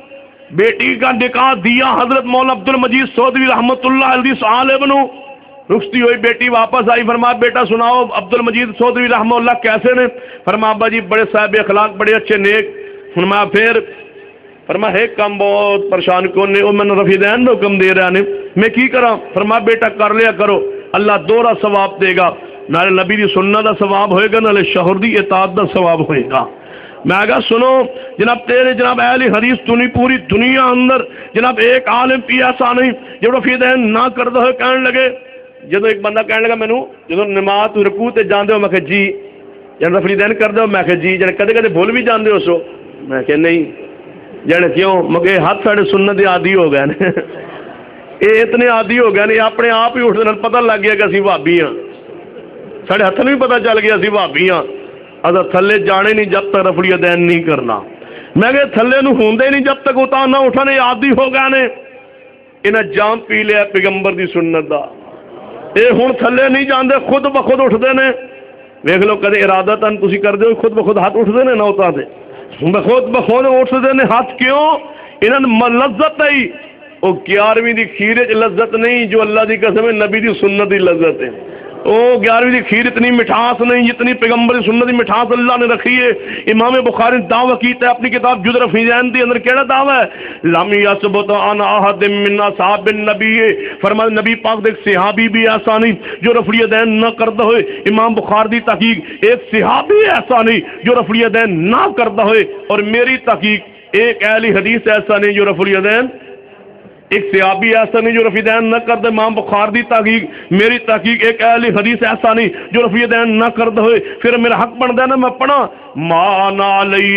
بیٹی کا نکاح دیا حضرت مولانا عبد المجید چودھری رحمۃ اللہ علیہ صالح بنو، رخصتی ہوئی، بیٹی واپس آئی، فرمایا بیٹا سناؤ عبد المجید چودھری رحمہ اللہ کیسے نے؟ فرمایا ابا جی بڑے صاحب اخلاق، بڑے اچھے نیک۔ فرمایا پھر؟ فرمایا ایک کام بہت پریشان کو نے، میں نے رفیع دین نے حکم دے رہا نے، میں کی کرا؟ فرمایا بیٹا کر لیا کرو، اللہ دوہرا ثواب دے گا، نالے نبی دی سنت دا ثواب ہوئے گا، نالے شوہر دی اطاعت دا ثواب ہوئے گا۔ میں کہا سنو جناب تیرے جناب اہل حدیث تنی پوری دنیا اندر جناب ایک عالم بھی ایسا نہیں جو رفیع دین نہ کرتا ہوئے کہنے لگے، جدو ایک بندہ کہنے لگا مینوں جدو نماز رکوع تے جاندے ہو، میں کہ جی جن رفیع دین کر دو، میں کہ جی جن کدے کدے بھول بھی جاندے ہو سو، میں کہ نہیں جن کیوں؟ مگر ہاتھ ساڑھے سنت دے عادی ہو گئے نے یہ اتنے عادی ہو گئے نے اپنے آپ ہی اٹھ دے پتہ لگ گیا کہ اسی بھابی ہاں، ساڑھے ہاتھ بھی پتہ چل گیا اسی بھابی ہاں، اگر تھلے جانے نہیں جب تک رفع دین نہیں کرنا۔ میں کہ تھلے نو ہوندے نہیں جب تک اتا نہ اٹھنے عادی ہو گئے نے، انہیں جام پی لیا پیغمبر دی سنت دا، اے ہن تھلے نہیں جاندے خود بخود اٹھدے نے۔ ویکھ لو کدے ارادتاً تسی کردے ہو خود بخود ہاتھ اٹھدے نے نہ اتا دے، خود بخود اٹھدے نے ہاتھ کیوں؟ انہاں لذت ہے، او 11ویں دی کھیر وچ لذت نہیں جو اللہ دی قسم ہے نبی دی سنت دی لذت ہے۔ او 11ویں دی کھیر اتنی مٹھاس نہیں جتنی پیغمبر دی سنت دی مٹھاس اللہ نے رکھی ہے۔ امام بخاری نے دعویٰ کیتا ہے اپنی کتاب جز رفیع دین دی اندر، کیڑا دعویٰ ہے؟ لم یثبت عن احد من اصحاب النبی، فرمایا نبی پاک دے ایک صحابی بھی ایسا نہیں جو رفع دین نہ کرتا ہوئے۔ امام بخاری دی تحقیق ایک صحابی ایسا نہیں جو رفع دین نہ کرتا ہوئے، اور میری تحقیق ایک اہل حدیث ایسا نہیں جو رفع دین، ایک صحابی ایسا نہیں جو رفع دین نہ کرتے۔ امام بخاری دی تحقیق، میری تحقیق ایک اہل حدیث ایسا نہیں جو رفع دین نہ کرتے ہوئے۔ پھر میرا حق بنتا ہے نا میں پڑھا ما انا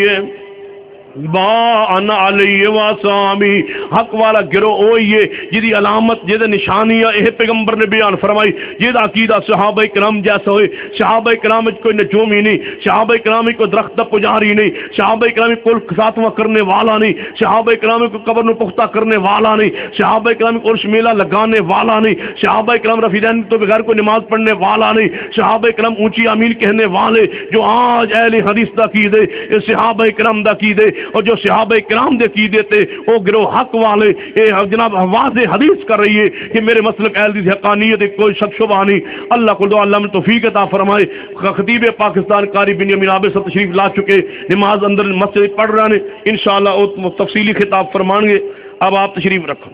علیہ واصحابی، حق والا گروہ وہی ہے جہی علامت جہد نشانیاں یہ پیغمبر نے بیان فرمائی، جہد عقیدہ صحابہ کرام جیسا ہوئے۔ صحابہ کرام کوئی نجومی نہیں، صحابہ کرام کوئی درخت دا پجاری نہیں، صحابہ کرام کل ساتواں کرنے والا نہیں، صحابہ کرام کو قبر نو پختہ کرنے والا نہیں، صحابہ کرام کو عرش میلہ لگانے والا نہیں، صحابہ کرام رفیع دین تو بغیر کوئی نماز پڑھنے والا نہیں، صحابہ کرام اونچی آمین کہنے والے جو آج اہل حدیث دا عقیدے صحابہ کرام دا عقیدے اور جو صحابہ کرام دے عقیدے تھے وہ گروہ حق والے جناب واضح حدیث کر رہی ہے کہ میرے مسلک اہل حدیث حقانیت کوئی شک شبہ نہیں۔ اللہ کو دعا اللہ میں توفیق عطا فرمائے۔ خطیب پاکستان قاری بنیامین عابد صاحب تشریف لا چکے، نماز اندر مسجد پڑھ رہے ہیں، انشاءاللہ وہ تفصیلی خطاب فرمان گے۔ اب آپ تشریف رکھو۔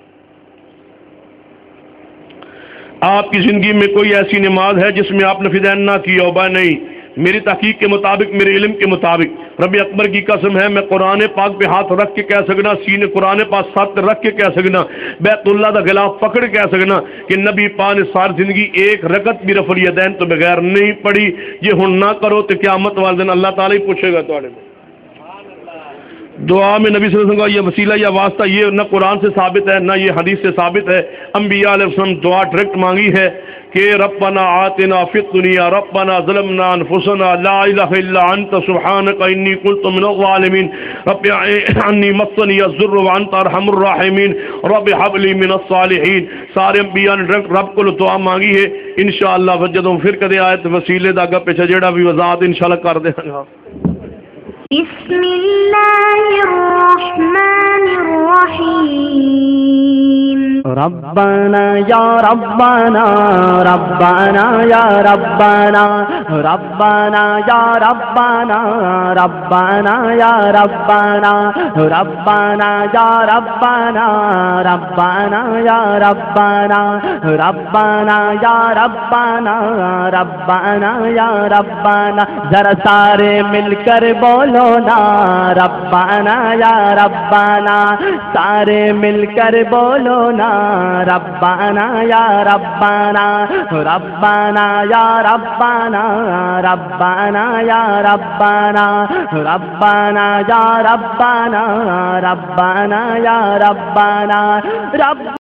آپ کی زندگی میں کوئی ایسی نماز ہے جس میں آپ نے رفع دین نہ کیا ہو؟ نہیں، میری تحقیق کے مطابق، میرے علم کے مطابق، رب اکبر کی قسم ہے میں قرآن پاک پہ ہاتھ رکھ کے کہہ سکنا، سینے قرآن پاک ساتھ رکھ کے کہہ سکنا، بیت اللہ دا غلاف پکڑ کہہ سکنا کہ نبی پاک نے ساری زندگی ایک رکعت بھی رفع الیدین تو بغیر نہیں پڑھی۔ یہ ہن نہ کرو تو قیامت والے دن اللہ تعالیٰ ہی پوچھے گا تواڈے کو۔ دعا میں نبی صلی اللہ علیہ وسلم کا یہ وسیلہ یا واسطہ یہ نہ قرآن سے ثابت ہے نہ یہ حدیث سے ثابت ہے۔ انبیاء علیہ السلام دعا ڈائریکٹ مانگی ہے کہ ربنا آتنا فی الدنیا ربنا ظلمنا انفسنا لا الہ الا انت سبحانک انی کنت من الظالمین رب انی مسنی الضر وانت ارحم الراحمین رب ہب لی من الصالحین۔ سارے انبیاء نے ڈائریکٹ رب کو دعا مانگی ہے۔ انشاءاللہ جدوں پھر کدے آئے تو وسیلے دا اگا پیچھے جیڑا بھی وضاحت انشاءاللہ کر دیں گا۔ بسم اللہ الرحمن الرحیم۔ ربنا یا ربنا ربنا یا ربنا ربنا یا ربنا ربنا یا ربنا ربنا یا ربنا ربنا یا ربنا ربنا یا ربنا ربنا یا ربنا، ذرا سارے مل کر بولو نا ربنا یا ربنا، سارے مل کر بولو نا ربنا یا ربنا ربنا یا ربنا ربنا یا ربنا ربنا یا ربنا ربنا یا ربنا رب